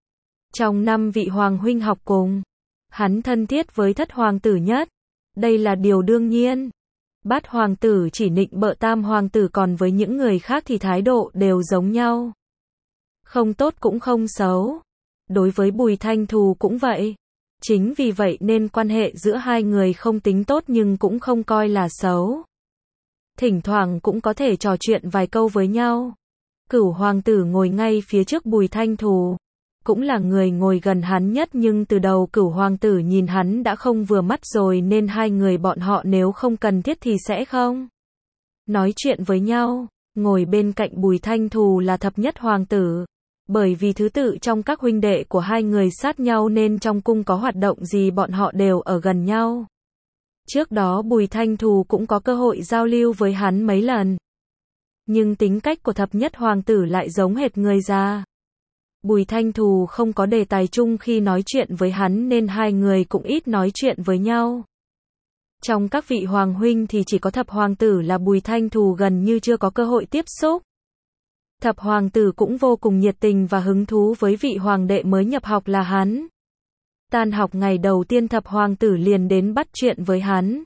Trong 5 vị hoàng huynh học cùng, hắn thân thiết với Thất hoàng tử nhất. Đây là điều đương nhiên. Bát hoàng tử chỉ nịnh bợ Tam hoàng tử, còn với những người khác thì thái độ đều giống nhau. Không tốt cũng không xấu. Đối với Bùi Thanh Thù cũng vậy. Chính vì vậy nên quan hệ giữa hai người không tính tốt nhưng cũng không coi là xấu. Thỉnh thoảng cũng có thể trò chuyện vài câu với nhau. Cửu hoàng tử ngồi ngay phía trước Bùi Thanh Thù, cũng là người ngồi gần hắn nhất, nhưng từ đầu Cửu hoàng tử nhìn hắn đã không vừa mắt rồi nên hai người bọn họ nếu không cần thiết thì sẽ không nói chuyện với nhau. Ngồi bên cạnh Bùi Thanh Thù là Thập Nhất hoàng tử. Bởi vì thứ tự trong các huynh đệ của hai người sát nhau nên trong cung có hoạt động gì bọn họ đều ở gần nhau. Trước đó Bùi Thanh Thù cũng có cơ hội giao lưu với hắn mấy lần. Nhưng tính cách của Thập Nhất hoàng tử lại giống hệt người già. Bùi Thanh Thù không có đề tài chung khi nói chuyện với hắn nên hai người cũng ít nói chuyện với nhau. Trong các vị hoàng huynh thì chỉ có Thập hoàng tử là Bùi Thanh Thù gần như chưa có cơ hội tiếp xúc. Thập hoàng tử cũng vô cùng nhiệt tình và hứng thú với vị hoàng đệ mới nhập học là hắn. Tan học ngày đầu tiên Thập hoàng tử liền đến bắt chuyện với hắn.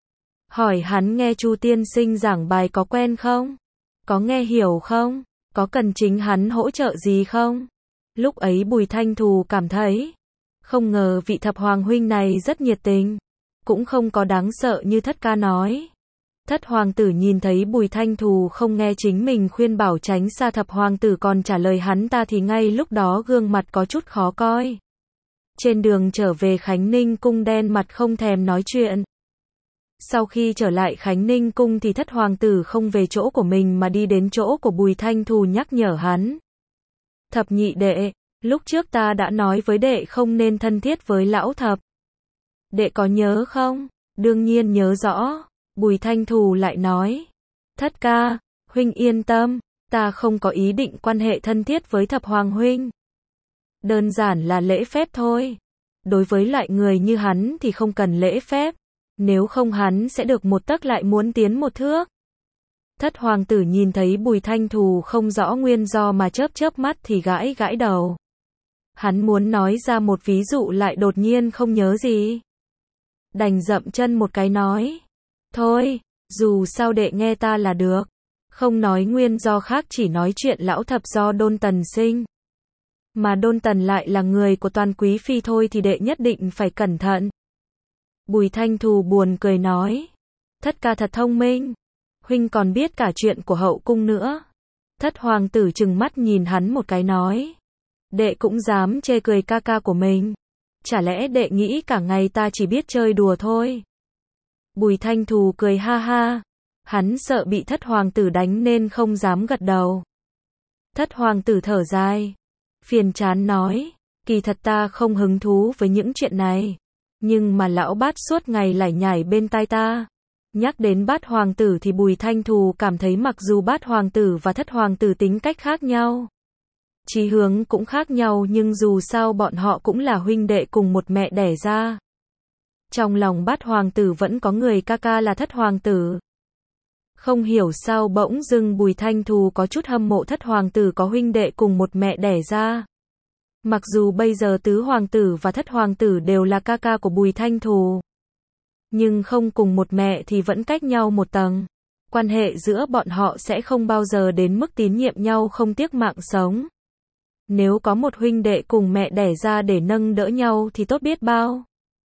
Hỏi hắn nghe Chu tiên sinh giảng bài có quen không? Có nghe hiểu không? Có cần chính hắn hỗ trợ gì không? Lúc ấy Bùi Thanh Thù cảm thấy, không ngờ vị Thập hoàng huynh này rất nhiệt tình, cũng không có đáng sợ như Thất ca nói. Thất hoàng tử nhìn thấy Bùi Thanh Thù không nghe chính mình khuyên bảo tránh xa Thập hoàng tử còn trả lời hắn ta thì ngay lúc đó gương mặt có chút khó coi. Trên đường trở về Khánh Ninh cung đen mặt không thèm nói chuyện. Sau khi trở lại Khánh Ninh cung thì Thất hoàng tử không về chỗ của mình mà đi đến chỗ của Bùi Thanh Thù nhắc nhở hắn. Thập nhị đệ, lúc trước ta đã nói với đệ không nên thân thiết với lão Thập. Đệ có nhớ không? Đương nhiên nhớ rõ. Bùi Thanh Thù lại nói. Thất ca, huynh yên tâm, ta không có ý định quan hệ thân thiết với Thập hoàng huynh. Đơn giản là lễ phép thôi. Đối với loại người như hắn thì không cần lễ phép. Nếu không hắn sẽ được một tấc lại muốn tiến một thước. Thất hoàng tử nhìn thấy Bùi Thanh Thù không rõ nguyên do mà chớp chớp mắt thì gãi gãi đầu. Hắn muốn nói ra một ví dụ lại đột nhiên không nhớ gì. Đành dậm chân một cái nói. Thôi, dù sao đệ nghe ta là được. Không nói nguyên do khác, chỉ nói chuyện lão Thập do Đôn Tần sinh. Mà Đôn Tần lại là người của Toàn quý phi thôi thì đệ nhất định phải cẩn thận. Bùi Thanh Thù buồn cười nói. Thất ca thật thông minh. Huynh còn biết cả chuyện của hậu cung nữa. Thất hoàng tử trừng mắt nhìn hắn một cái nói. Đệ cũng dám chê cười ca ca của mình. Chả lẽ đệ nghĩ cả ngày ta chỉ biết chơi đùa thôi? Bùi Thanh Thù cười ha ha. Hắn sợ bị Thất hoàng tử đánh nên không dám gật đầu. Thất hoàng tử thở dài. Phiền chán nói. Kỳ thật ta không hứng thú với những chuyện này. Nhưng mà lão Bát suốt ngày lải nhải bên tai ta. Nhắc đến Bát hoàng tử thì Bùi Thanh Thù cảm thấy mặc dù Bát hoàng tử và Thất hoàng tử tính cách khác nhau, chí hướng cũng khác nhau, nhưng dù sao bọn họ cũng là huynh đệ cùng một mẹ đẻ ra. Trong lòng Bát hoàng tử vẫn có người ca ca là Thất hoàng tử. Không hiểu sao bỗng dưng Bùi Thanh Thù có chút hâm mộ Thất hoàng tử có huynh đệ cùng một mẹ đẻ ra. Mặc dù bây giờ Tứ hoàng tử và Thất hoàng tử đều là ca ca của Bùi Thanh Thù, nhưng không cùng một mẹ thì vẫn cách nhau một tầng. Quan hệ giữa bọn họ sẽ không bao giờ đến mức tín nhiệm nhau không tiếc mạng sống. Nếu có một huynh đệ cùng mẹ đẻ ra để nâng đỡ nhau thì tốt biết bao.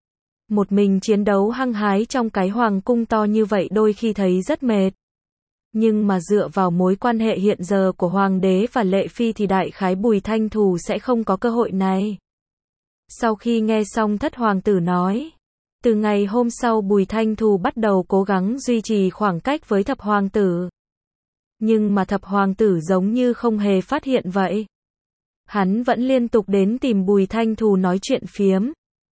Một mình chiến đấu hăng hái trong cái hoàng cung to như vậy đôi khi thấy rất mệt. Nhưng mà dựa vào mối quan hệ hiện giờ của hoàng đế và lệ phi thì đại khái Bùi Thanh Thù sẽ không có cơ hội này. Sau khi nghe xong Thất hoàng tử nói, từ ngày hôm sau Bùi Thanh Thù bắt đầu cố gắng duy trì khoảng cách với Thập hoàng tử. Nhưng mà Thập hoàng tử giống như không hề phát hiện vậy. Hắn vẫn liên tục đến tìm Bùi Thanh Thù nói chuyện phiếm.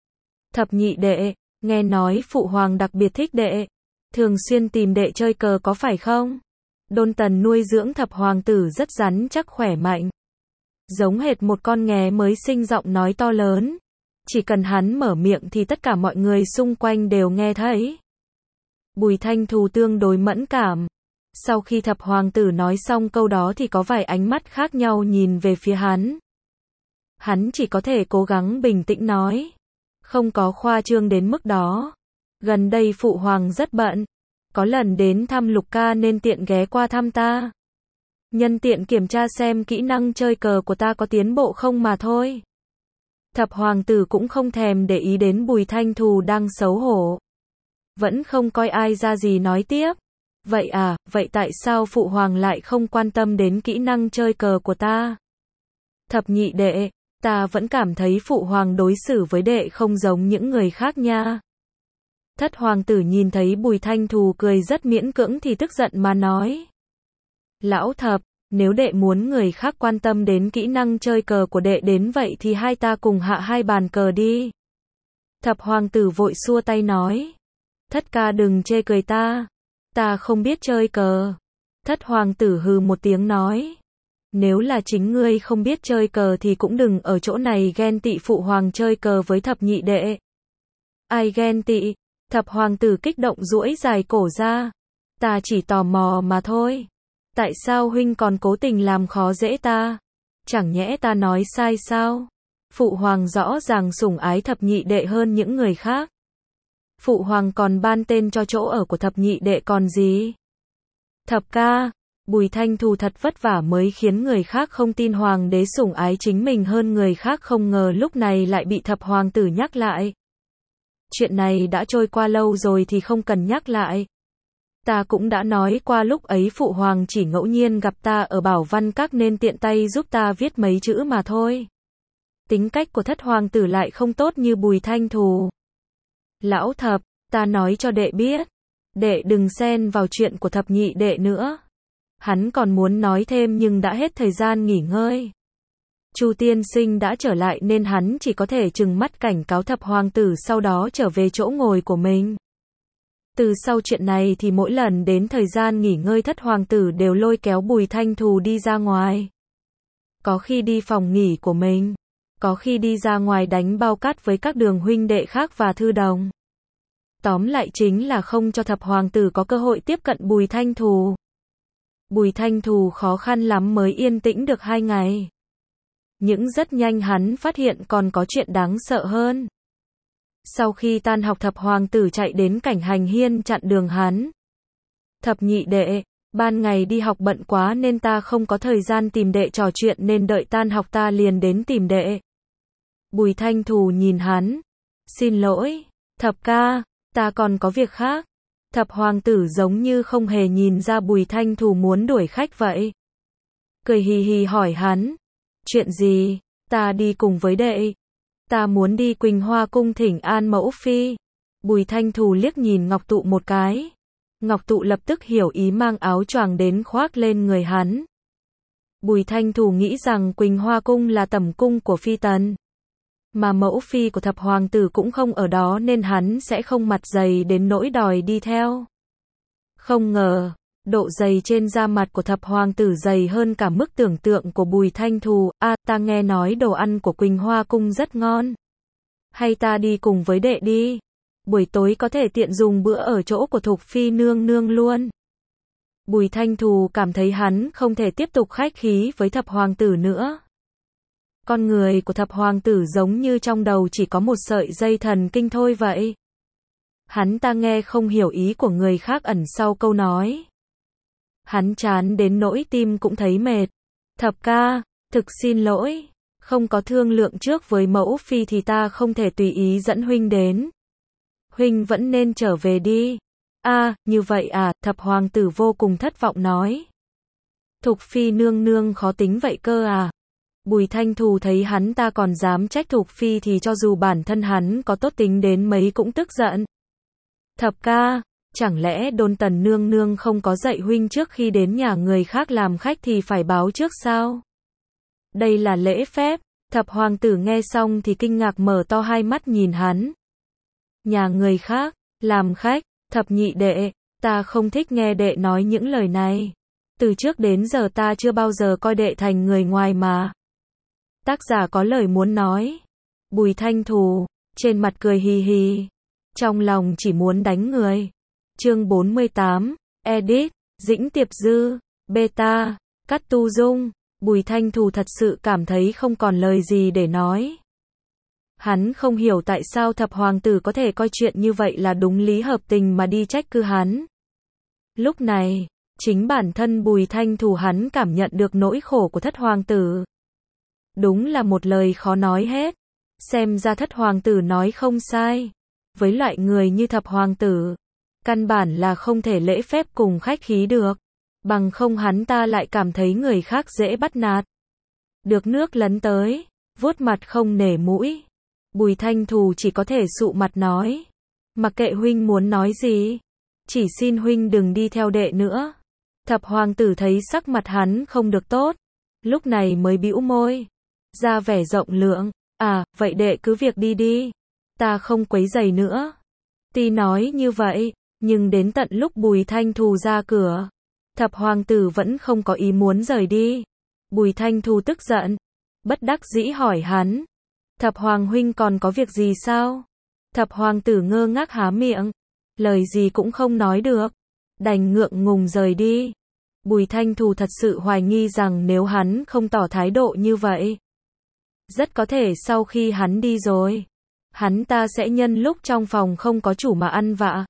Thập nhị đệ, nghe nói phụ hoàng đặc biệt thích đệ, thường xuyên tìm đệ chơi cờ có phải không? Đôn Tần nuôi dưỡng Thập hoàng tử rất rắn chắc khỏe mạnh. Giống hệt một con nghé mới sinh, giọng nói to lớn. Chỉ cần hắn mở miệng thì tất cả mọi người xung quanh đều nghe thấy. Bùi Thanh Thù tương đối mẫn cảm. Sau khi thập hoàng tử nói xong câu đó thì có vài ánh mắt khác nhau nhìn về phía hắn. Hắn chỉ có thể cố gắng bình tĩnh nói. Không có khoa trương đến mức đó. Gần đây phụ hoàng rất bận. Có lần đến thăm Lục ca nên tiện ghé qua thăm ta. Nhân tiện kiểm tra xem kỹ năng chơi cờ của ta có tiến bộ không mà thôi. Thập hoàng tử cũng không thèm để ý đến Bùi Thanh Thù đang xấu hổ. Vẫn không coi ai ra gì nói tiếp. Vậy à, vậy tại sao phụ hoàng lại không quan tâm đến kỹ năng chơi cờ của ta? Thập nhị đệ, ta vẫn cảm thấy phụ hoàng đối xử với đệ không giống những người khác nha. Thất hoàng tử nhìn thấy Bùi Thanh Thù cười rất miễn cưỡng thì tức giận mà nói. Lão thập, nếu đệ muốn người khác quan tâm đến kỹ năng chơi cờ của đệ đến vậy thì hai ta cùng hạ hai bàn cờ đi. Thập hoàng tử vội xua tay nói. Thất ca đừng chê cười ta. Ta không biết chơi cờ. Thất hoàng tử hừ một tiếng nói. Nếu là chính ngươi không biết chơi cờ thì cũng đừng ở chỗ này ghen tị phụ hoàng chơi cờ với thập nhị đệ. Ai ghen tị? Thập hoàng tử kích động duỗi dài cổ ra. Ta chỉ tò mò mà thôi. Tại sao huynh còn cố tình làm khó dễ ta? Chẳng nhẽ ta nói sai sao? Phụ hoàng rõ ràng sủng ái thập nhị đệ hơn những người khác. Phụ hoàng còn ban tên cho chỗ ở của thập nhị đệ còn gì? Thập ca, Bùi Thanh Thù thật vất vả mới khiến người khác không tin hoàng đế sủng ái chính mình hơn người khác, không ngờ lúc này lại bị thập hoàng tử nhắc lại. Chuyện này đã trôi qua lâu rồi thì không cần nhắc lại. Ta cũng đã nói qua lúc ấy phụ hoàng chỉ ngẫu nhiên gặp ta ở Bảo Văn Các nên tiện tay giúp ta viết mấy chữ mà thôi. Tính cách của thất hoàng tử lại không tốt như Bùi Thanh Thù. Lão thập, ta nói cho đệ biết. Đệ đừng xen vào chuyện của thập nhị đệ nữa. Hắn còn muốn nói thêm nhưng đã hết thời gian nghỉ ngơi. Chu tiên sinh đã trở lại nên hắn chỉ có thể trừng mắt cảnh cáo thập hoàng tử, sau đó trở về chỗ ngồi của mình. Từ sau chuyện này thì mỗi lần đến thời gian nghỉ ngơi thất hoàng tử đều lôi kéo Bùi Thanh Thù đi ra ngoài. Có khi đi phòng nghỉ của mình. Có khi đi ra ngoài đánh bao cát với các đường huynh đệ khác và thư đồng. Tóm lại chính là không cho thập hoàng tử có cơ hội tiếp cận Bùi Thanh Thù. Bùi Thanh Thù khó khăn lắm mới yên tĩnh được 2 ngày. Nhưng rất nhanh hắn phát hiện còn có chuyện đáng sợ hơn. Sau khi tan học thập hoàng tử chạy đến cảnh hành hiên chặn đường hắn. Thập nhị đệ, ban ngày đi học bận quá nên ta không có thời gian tìm đệ trò chuyện nên đợi tan học ta liền đến tìm đệ. Bùi Thanh Thù nhìn hắn. Xin lỗi, thập ca, ta còn có việc khác. Thập hoàng tử giống như không hề nhìn ra Bùi Thanh Thù muốn đuổi khách vậy. Cười hì hì hỏi hắn. Chuyện gì? Ta đi cùng với đệ. Ta muốn đi Quỳnh Hoa cung thỉnh an mẫu phi. Bùi Thanh Thù liếc nhìn Ngọc Tụ một cái. Ngọc Tụ lập tức hiểu ý mang áo choàng đến khoác lên người hắn. Bùi Thanh Thù nghĩ rằng Quỳnh Hoa cung là tẩm cung của phi tần. Mà mẫu phi của thập hoàng tử cũng không ở đó nên hắn sẽ không mặt dày đến nỗi đòi đi theo. Không ngờ, độ dày trên da mặt của thập hoàng tử dày hơn cả mức tưởng tượng của Bùi Thanh Thù. Ta nghe nói đồ ăn của Quỳnh Hoa cung rất ngon. Hay ta đi cùng với đệ đi. Buổi tối có thể tiện dùng bữa ở chỗ của Thục phi nương nương luôn. Bùi Thanh Thù cảm thấy hắn không thể tiếp tục khách khí với thập hoàng tử nữa. Con người của thập hoàng tử giống như trong đầu chỉ có một sợi dây thần kinh thôi vậy. Hắn ta nghe không hiểu ý của người khác ẩn sau câu nói. Hắn chán đến nỗi tim cũng thấy mệt. Thập ca, thực xin lỗi, không có thương lượng trước với mẫu phi thì ta không thể tùy ý dẫn huynh đến. Huynh vẫn nên trở về đi. Như vậy à, thập hoàng tử vô cùng thất vọng nói. Thục phi nương nương khó tính vậy cơ à? Bùi Thanh Thù thấy hắn ta còn dám trách Thục phi thì cho dù bản thân hắn có tốt tính đến mấy cũng tức giận. Thập ca, chẳng lẽ Đôn Tần nương nương không có dạy huynh trước khi đến nhà người khác làm khách thì phải báo trước sao? Đây là lễ phép. Thập hoàng tử nghe xong thì kinh ngạc mở to hai mắt nhìn hắn. Nhà người khác, làm khách, thập nhị đệ, ta không thích nghe đệ nói những lời này. Từ trước đến giờ ta chưa bao giờ coi đệ thành người ngoài mà. Tác giả có lời muốn nói. Bùi Thanh Thù, trên mặt cười hì hì, trong lòng chỉ muốn đánh người. Chương 48, edit, Dĩnh Tiệp Dư, beta, Cắt Tu Dung. Bùi Thanh Thù thật sự cảm thấy không còn lời gì để nói. Hắn không hiểu tại sao thập hoàng tử có thể coi chuyện như vậy là đúng lý hợp tình mà đi trách cứ hắn. Lúc này, chính bản thân Bùi Thanh Thù hắn cảm nhận được nỗi khổ của thất hoàng tử. Đúng là một lời khó nói hết. Xem ra thất hoàng tử nói không sai. Với loại người như thập hoàng tử, căn bản là không thể lễ phép cùng khách khí được. Bằng không hắn ta lại cảm thấy người khác dễ bắt nạt. Được nước lấn tới, vuốt mặt không nể mũi. Bùi Thanh Thù chỉ có thể sụ mặt nói. Mặc kệ huynh muốn nói gì, chỉ xin huynh đừng đi theo đệ nữa. Thập hoàng tử thấy sắc mặt hắn không được tốt, lúc này mới bĩu môi, ra vẻ rộng lượng. À, vậy đệ cứ việc đi đi, ta không quấy rầy nữa. Tuy nói như vậy, nhưng đến tận lúc Bùi Thanh Thù ra cửa, thập hoàng tử vẫn không có ý muốn rời đi. Bùi Thanh Thù tức giận, bất đắc dĩ hỏi hắn, thập hoàng huynh còn có việc gì sao? Thập hoàng tử ngơ ngác há miệng, lời gì cũng không nói được, đành ngượng ngùng rời đi. Bùi Thanh Thù thật sự hoài nghi rằng nếu hắn không tỏ thái độ như vậy, rất có thể sau khi hắn đi rồi, hắn ta sẽ nhân lúc trong phòng không có chủ mà ăn vạ.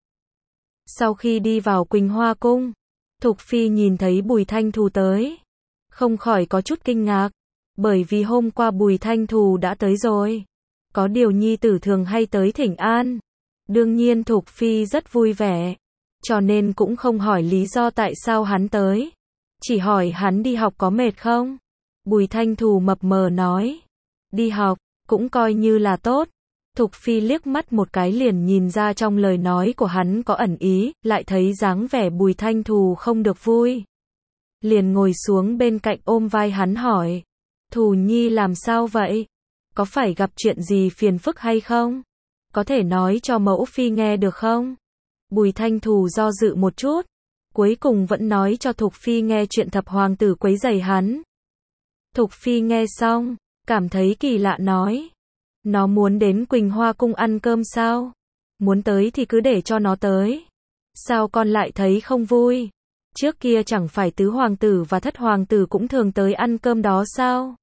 Sau khi đi vào Quỳnh Hoa Cung, Thục Phi nhìn thấy Bùi Thanh Thù tới, không khỏi có chút kinh ngạc, bởi vì hôm qua Bùi Thanh Thù đã tới rồi. Có điều nhi tử thường hay tới thỉnh an. Đương nhiên Thục Phi rất vui vẻ, cho nên cũng không hỏi lý do tại sao hắn tới, chỉ hỏi hắn đi học có mệt không. Bùi Thanh Thù mập mờ nói, đi học, cũng coi như là tốt. Thục Phi liếc mắt một cái liền nhìn ra trong lời nói của hắn có ẩn ý, lại thấy dáng vẻ Bùi Thanh Thù không được vui. Liền ngồi xuống bên cạnh ôm vai hắn hỏi, Thù Nhi làm sao vậy? Có phải gặp chuyện gì phiền phức hay không? Có thể nói cho mẫu phi nghe được không? Bùi Thanh Thù do dự một chút, cuối cùng vẫn nói cho Thục Phi nghe chuyện thập hoàng tử quấy rầy hắn. Thục Phi nghe xong, cảm thấy kỳ lạ nói, nó muốn đến Quỳnh Hoa Cung ăn cơm sao? Muốn tới thì cứ để cho nó tới. Sao con lại thấy không vui? Trước kia chẳng phải tứ hoàng tử và thất hoàng tử cũng thường tới ăn cơm đó sao?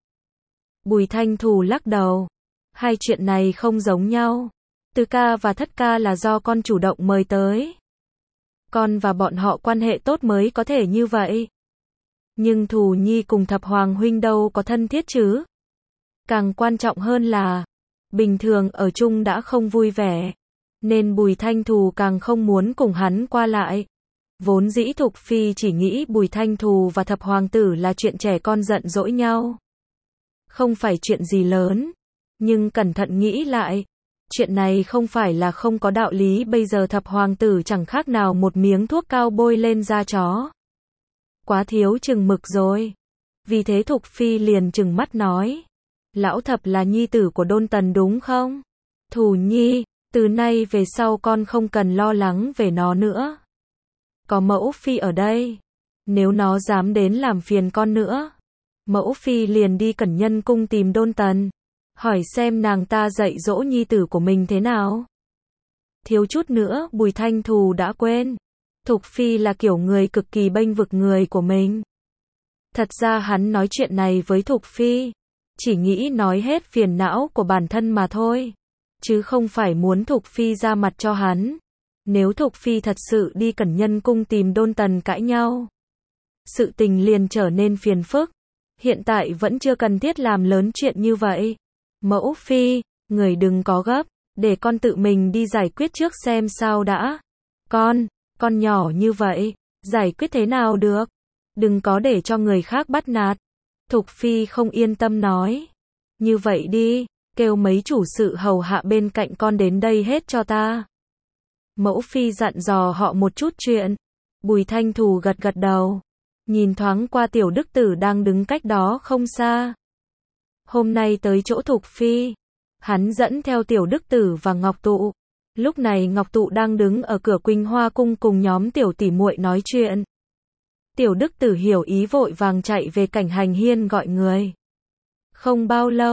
Bùi Thanh Thù lắc đầu, hai chuyện này không giống nhau. Tứ ca và thất ca là do con chủ động mời tới. Con và bọn họ quan hệ tốt mới có thể như vậy. Nhưng Thù Nhi cùng thập hoàng huynh đâu có thân thiết chứ. Càng quan trọng hơn là, bình thường ở chung đã không vui vẻ, nên Bùi Thanh Thù càng không muốn cùng hắn qua lại. Vốn dĩ Thục Phi chỉ nghĩ Bùi Thanh Thù và thập hoàng tử là chuyện trẻ con giận dỗi nhau, không phải chuyện gì lớn. Nhưng cẩn thận nghĩ lại, chuyện này không phải là không có đạo lý. Bây giờ thập hoàng tử chẳng khác nào một miếng thuốc cao bôi lên da chó, quá thiếu chừng mực rồi. Vì thế Thục Phi liền trừng mắt nói, lão thập là nhi tử của Đôn Tần đúng không? Thù Nhi, từ nay về sau con không cần lo lắng về nó nữa. Có mẫu phi ở đây, nếu nó dám đến làm phiền con nữa, mẫu phi liền đi Cẩn Nhân Cung tìm Đôn Tần, hỏi xem nàng ta dạy dỗ nhi tử của mình thế nào. Thiếu chút nữa Bùi Thanh Thù đã quên, Thục Phi là kiểu người cực kỳ bênh vực người của mình. Thật ra hắn nói chuyện này với Thục Phi, chỉ nghĩ nói hết phiền não của bản thân mà thôi, chứ không phải muốn Thục Phi ra mặt cho hắn. Nếu Thục Phi thật sự đi Cẩn Nhân Cung tìm Đôn Tần cãi nhau, sự tình liền trở nên phiền phức. Hiện tại vẫn chưa cần thiết làm lớn chuyện như vậy. Mẫu phi, người đừng có gấp, để con tự mình đi giải quyết trước xem sao đã. Con nhỏ như vậy, giải quyết thế nào được? Đừng có để cho người khác bắt nạt. Thục Phi không yên tâm nói, như vậy đi, kêu mấy chủ sự hầu hạ bên cạnh con đến đây hết cho ta. Mẫu phi dặn dò họ một chút chuyện. Bùi Thanh Thù gật gật đầu, nhìn thoáng qua Tiểu Đức Tử đang đứng cách đó không xa. Hôm nay tới chỗ Thục Phi, hắn dẫn theo Tiểu Đức Tử và Ngọc Tụ. Lúc này Ngọc Tụ đang đứng ở cửa Quỳnh Hoa Cung cùng nhóm tiểu tỷ muội nói chuyện. Tiểu Đức Tử hiểu ý vội vàng chạy về Cảnh Hành Hiên gọi người. Không bao lâu,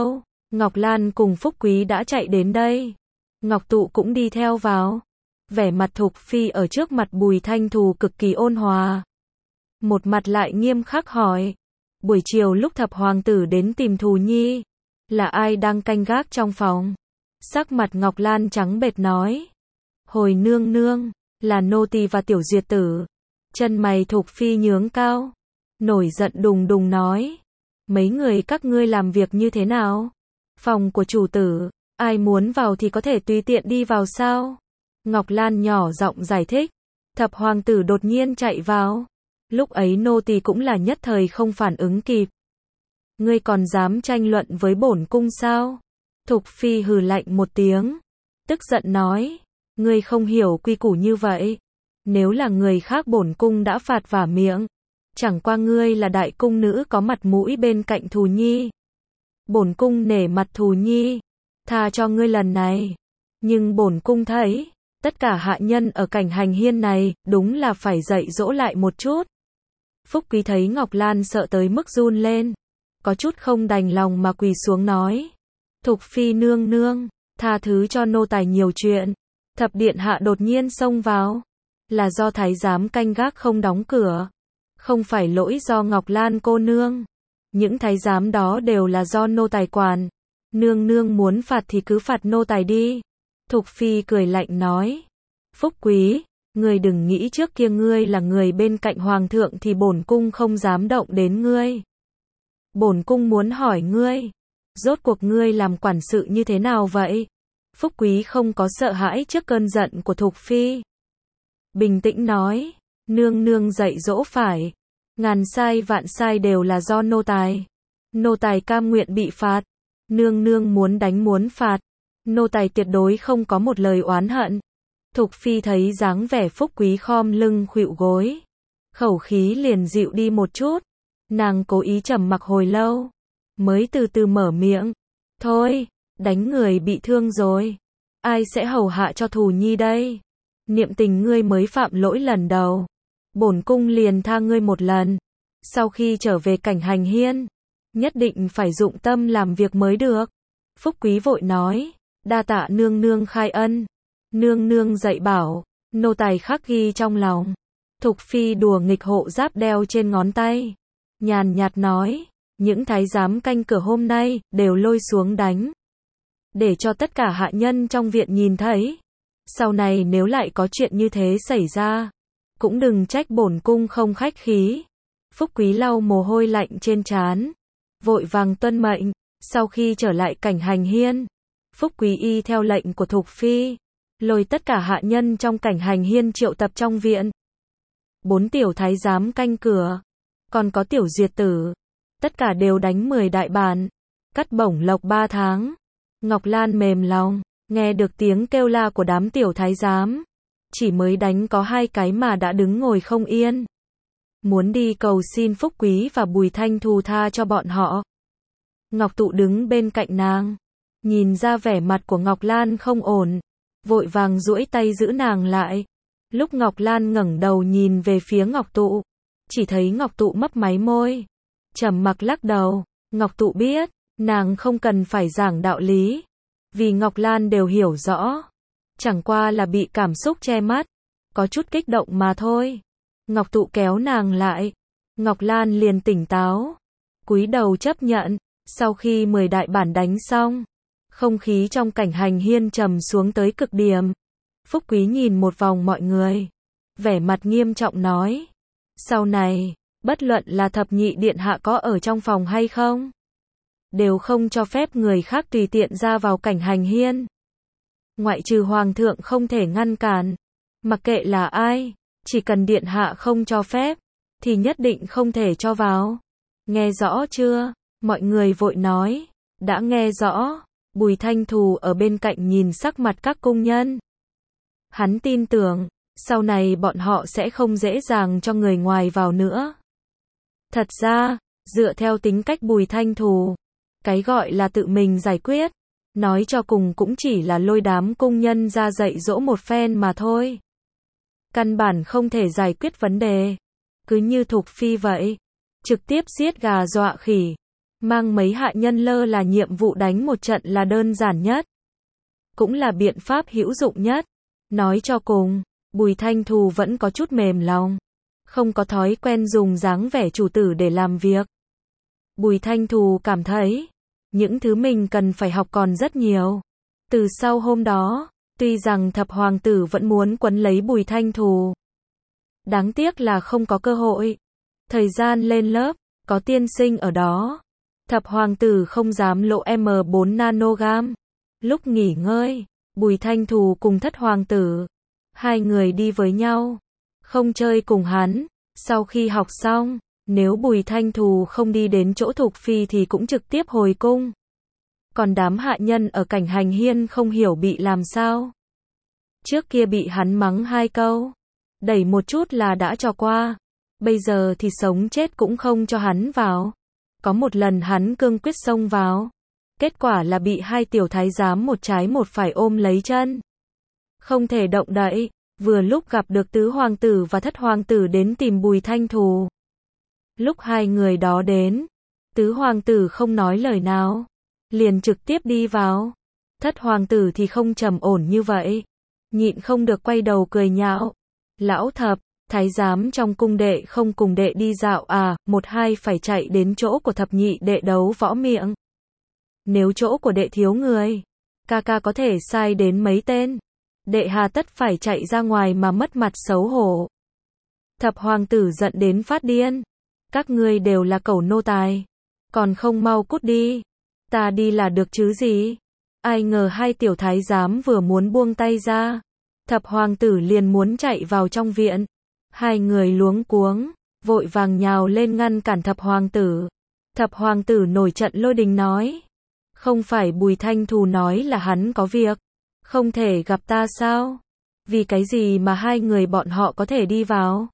Ngọc Lan cùng Phúc Quý đã chạy đến đây. Ngọc Tụ cũng đi theo vào. Vẻ mặt Thục Phi ở trước mặt Bùi Thanh Thù cực kỳ ôn hòa. Một mặt lại nghiêm khắc hỏi. Buổi chiều lúc thập hoàng tử đến tìm Thù Nhi, là ai đang canh gác trong phòng? Sắc mặt Ngọc Lan trắng bệch nói. Hồi nương nương, là nô tỳ và tiểu duyệt tử. Chân mày Thục Phi nhướng cao. Nổi giận đùng đùng nói. Mấy người các ngươi làm việc như thế nào? Phòng của chủ tử, ai muốn vào thì có thể tùy tiện đi vào sao? Ngọc Lan nhỏ giọng giải thích. Thập hoàng tử đột nhiên chạy vào. Lúc ấy nô tỳ cũng là nhất thời không phản ứng kịp. Ngươi còn dám tranh luận với bổn cung sao? Thục Phi hừ lạnh một tiếng. Tức giận nói. Ngươi không hiểu quy củ như vậy. Nếu là người khác bổn cung đã phạt vả miệng. Chẳng qua ngươi là đại cung nữ có mặt mũi bên cạnh Thù Nhi. Bổn cung nể mặt Thù Nhi. Tha cho ngươi lần này. Nhưng bổn cung thấy, tất cả hạ nhân ở cảnh hành hiên này, đúng là phải dạy dỗ lại một chút. Phúc Quý thấy Ngọc Lan sợ tới mức run lên. Có chút không đành lòng mà quỳ xuống nói. Thục Phi nương nương, tha thứ cho nô tài nhiều chuyện. Thập điện hạ đột nhiên xông vào. Là do thái giám canh gác không đóng cửa. Không phải lỗi do Ngọc Lan cô nương. Những thái giám đó đều là do nô tài quản. Nương nương muốn phạt thì cứ phạt nô tài đi. Thục Phi cười lạnh nói. Phúc Quý, ngươi đừng nghĩ trước kia ngươi là người bên cạnh hoàng thượng thì bổn cung không dám động đến ngươi. Bổn cung muốn hỏi ngươi, rốt cuộc ngươi làm quản sự như thế nào vậy? Phúc Quý không có sợ hãi trước cơn giận của Thục Phi. Bình tĩnh nói, nương nương dạy dỗ phải. Ngàn sai vạn sai đều là do nô tài. Nô tài cam nguyện bị phạt. Nương nương muốn đánh muốn phạt. Nô tài tuyệt đối không có một lời oán hận. Thục Phi thấy dáng vẻ Phúc Quý khom lưng khuỵu gối. Khẩu khí liền dịu đi một chút. Nàng cố ý trầm mặc hồi lâu. Mới từ từ mở miệng. Thôi, đánh người bị thương rồi. Ai sẽ hầu hạ cho Thù Nhi đây? Niệm tình ngươi mới phạm lỗi lần đầu. Bổn cung liền tha ngươi một lần. Sau khi trở về cảnh hành hiên, nhất định phải dụng tâm làm việc mới được. Phúc Quý vội nói. Đa tạ nương nương khai ân. Nương nương dạy bảo, nô tài khắc ghi trong lòng. Thục Phi đùa nghịch hộ giáp đeo trên ngón tay. Nhàn nhạt nói, những thái giám canh cửa hôm nay, đều lôi xuống đánh. Để cho tất cả hạ nhân trong viện nhìn thấy. Sau này nếu lại có chuyện như thế xảy ra, cũng đừng trách bổn cung không khách khí. Phúc Quý lau mồ hôi lạnh trên trán. Vội vàng tuân mệnh, sau khi trở lại cảnh hành hiên. Phúc Quý y theo lệnh của Thục Phi. Lôi tất cả hạ nhân trong cảnh hành hiên triệu tập trong viện. 4 tiểu thái giám canh cửa. Còn có tiểu duyệt tử. Tất cả đều đánh 10 đại bản. Cắt bổng lộc 3 tháng. Ngọc Lan mềm lòng. Nghe được tiếng kêu la của đám tiểu thái giám. Chỉ mới đánh có 2 cái mà đã đứng ngồi không yên. Muốn đi cầu xin Phúc Quý và Bùi Thanh Thù tha cho bọn họ. Ngọc Tụ đứng bên cạnh nàng. Nhìn ra vẻ mặt của Ngọc Lan không ổn. Vội vàng duỗi tay giữ nàng lại. Lúc Ngọc Lan ngẩng đầu nhìn về phía Ngọc Tụ. Chỉ thấy Ngọc Tụ mấp máy môi. Trầm mặc lắc đầu. Ngọc Tụ biết, nàng không cần phải giảng đạo lý. Vì Ngọc Lan đều hiểu rõ. Chẳng qua là bị cảm xúc che mắt. Có chút kích động mà thôi. Ngọc Tụ kéo nàng lại. Ngọc Lan liền tỉnh táo. Cúi đầu chấp nhận. Sau khi 10 đại bản đánh xong. Không khí trong cảnh hành hiên trầm xuống tới cực điểm. Phúc Quý nhìn một vòng mọi người. Vẻ mặt nghiêm trọng nói. Sau này, bất luận là thập nhị điện hạ có ở trong phòng hay không, đều không cho phép người khác tùy tiện ra vào cảnh hành hiên. Ngoại trừ hoàng thượng không thể ngăn cản. Mặc kệ là ai, chỉ cần điện hạ không cho phép, thì nhất định không thể cho vào. Nghe rõ chưa? Mọi người vội nói. Đã nghe rõ. Bùi Thanh Thù ở bên cạnh nhìn sắc mặt các cung nhân. Hắn tin tưởng, sau này bọn họ sẽ không dễ dàng cho người ngoài vào nữa. Thật ra, dựa theo tính cách Bùi Thanh Thù, cái gọi là tự mình giải quyết, nói cho cùng cũng chỉ là lôi đám cung nhân ra dạy dỗ một phen mà thôi. Căn bản không thể giải quyết vấn đề. Cứ như Thục Phi vậy, trực tiếp giết gà dọa khỉ. Mang mấy hạ nhân lơ là nhiệm vụ đánh một trận là đơn giản nhất. Cũng là biện pháp hữu dụng nhất. Nói cho cùng, Bùi Thanh Thù vẫn có chút mềm lòng. Không có thói quen dùng dáng vẻ chủ tử để làm việc. Bùi Thanh Thù cảm thấy, những thứ mình cần phải học còn rất nhiều. Từ sau hôm đó, tuy rằng thập hoàng tử vẫn muốn quấn lấy Bùi Thanh Thù. Đáng tiếc là không có cơ hội. Thời gian lên lớp, có tiên sinh ở đó. Thập hoàng tử không dám lộ M4 nanogam. Lúc nghỉ ngơi, Bùi Thanh Thù cùng thất hoàng tử. Hai người đi với nhau. Không chơi cùng hắn. Sau khi học xong, nếu Bùi Thanh Thù không đi đến chỗ Thục Phi thì cũng trực tiếp hồi cung. Còn đám hạ nhân ở cảnh hành hiên không hiểu bị làm sao. Trước kia bị hắn mắng 2 câu. Đẩy một chút là đã cho qua. Bây giờ thì sống chết cũng không cho hắn vào. Có một lần hắn cương quyết xông vào. Kết quả là bị 2 tiểu thái giám một trái một phải ôm lấy chân. Không thể động đậy. Vừa lúc gặp được tứ hoàng tử và thất hoàng tử đến tìm Bùi Thanh Thù. Lúc 2 người đó đến, tứ hoàng tử không nói lời nào. Liền trực tiếp đi vào. Thất hoàng tử thì không trầm ổn như vậy. Nhịn không được quay đầu cười nhạo. Lão thập, thái giám trong cung đệ không cùng đệ đi dạo à, 1-2 phải chạy đến chỗ của thập nhị đệ đấu võ miệng. Nếu chỗ của đệ thiếu người, ca ca có thể sai đến mấy tên. Đệ hà tất phải chạy ra ngoài mà mất mặt xấu hổ. Thập hoàng tử giận đến phát điên. Các ngươi đều là cẩu nô tài. Còn không mau cút đi. Ta đi là được chứ gì. Ai ngờ 2 tiểu thái giám vừa muốn buông tay ra. Thập hoàng tử liền muốn chạy vào trong viện. 2 người luống cuống, vội vàng nhào lên ngăn cản thập hoàng tử. Thập hoàng tử nổi trận lôi đình nói. Không phải Bùi Thanh Thù nói là hắn có việc. Không thể gặp ta sao? Vì cái gì mà 2 người bọn họ có thể đi vào?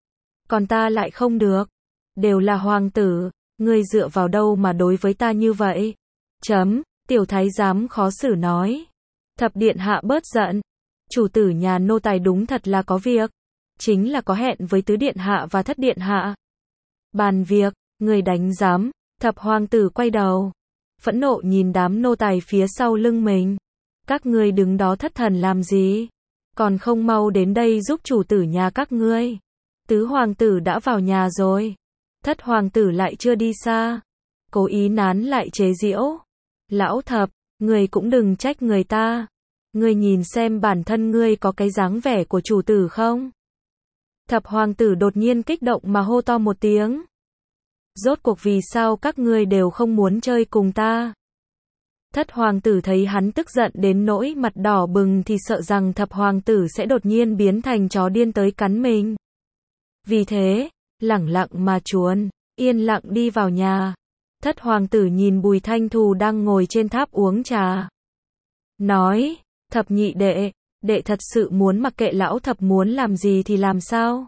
Còn ta lại không được. Đều là hoàng tử, ngươi dựa vào đâu mà đối với ta như vậy? Tiểu thái giám khó xử nói. Thập điện hạ bớt giận. Chủ tử nhà nô tài đúng thật là có việc. Chính là có hẹn với tứ điện hạ và thất điện hạ. Bàn việc, người đánh giám. Thập hoàng tử quay đầu. Phẫn nộ nhìn đám nô tài phía sau lưng mình. Các ngươi đứng đó thất thần làm gì? Còn không mau đến đây giúp chủ tử nhà các ngươi. Tứ hoàng tử đã vào nhà rồi. Thất hoàng tử lại chưa đi xa. Cố ý nán lại chế giễu. Lão thập, ngươi cũng đừng trách người ta. Ngươi nhìn xem bản thân ngươi có cái dáng vẻ của chủ tử không? Thập hoàng tử đột nhiên kích động mà hô to một tiếng. Rốt cuộc vì sao các ngươi đều không muốn chơi cùng ta? Thất hoàng tử thấy hắn tức giận đến nỗi mặt đỏ bừng thì sợ rằng thập hoàng tử sẽ đột nhiên biến thành chó điên tới cắn mình. Vì thế, lẳng lặng mà chuồn, yên lặng đi vào nhà. Thất hoàng tử nhìn Bùi Thanh Thù đang ngồi trên tháp uống trà. Nói, thập nhị đệ, đệ thật sự muốn mặc kệ lão thập muốn làm gì thì làm sao?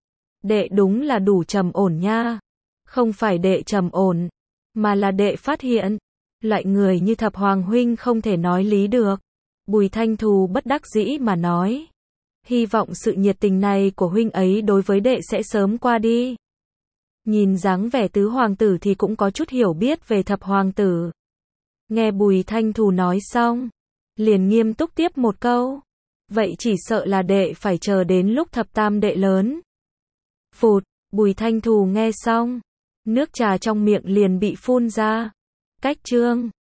Đệ đúng là đủ trầm ổn nha. Không phải đệ trầm ổn, mà là đệ phát hiện. Loại người như thập hoàng huynh không thể nói lý được. Bùi Thanh Thù bất đắc dĩ mà nói. Hy vọng sự nhiệt tình này của huynh ấy đối với đệ sẽ sớm qua đi. Nhìn dáng vẻ tứ hoàng tử thì cũng có chút hiểu biết về thập hoàng tử. Nghe Bùi Thanh Thù nói xong, liền nghiêm túc tiếp một câu. Vậy chỉ sợ là đệ phải chờ đến lúc thập tam đệ lớn. Phụt, Bùi Thanh Thù nghe xong, nước trà trong miệng liền bị phun ra. Cách chương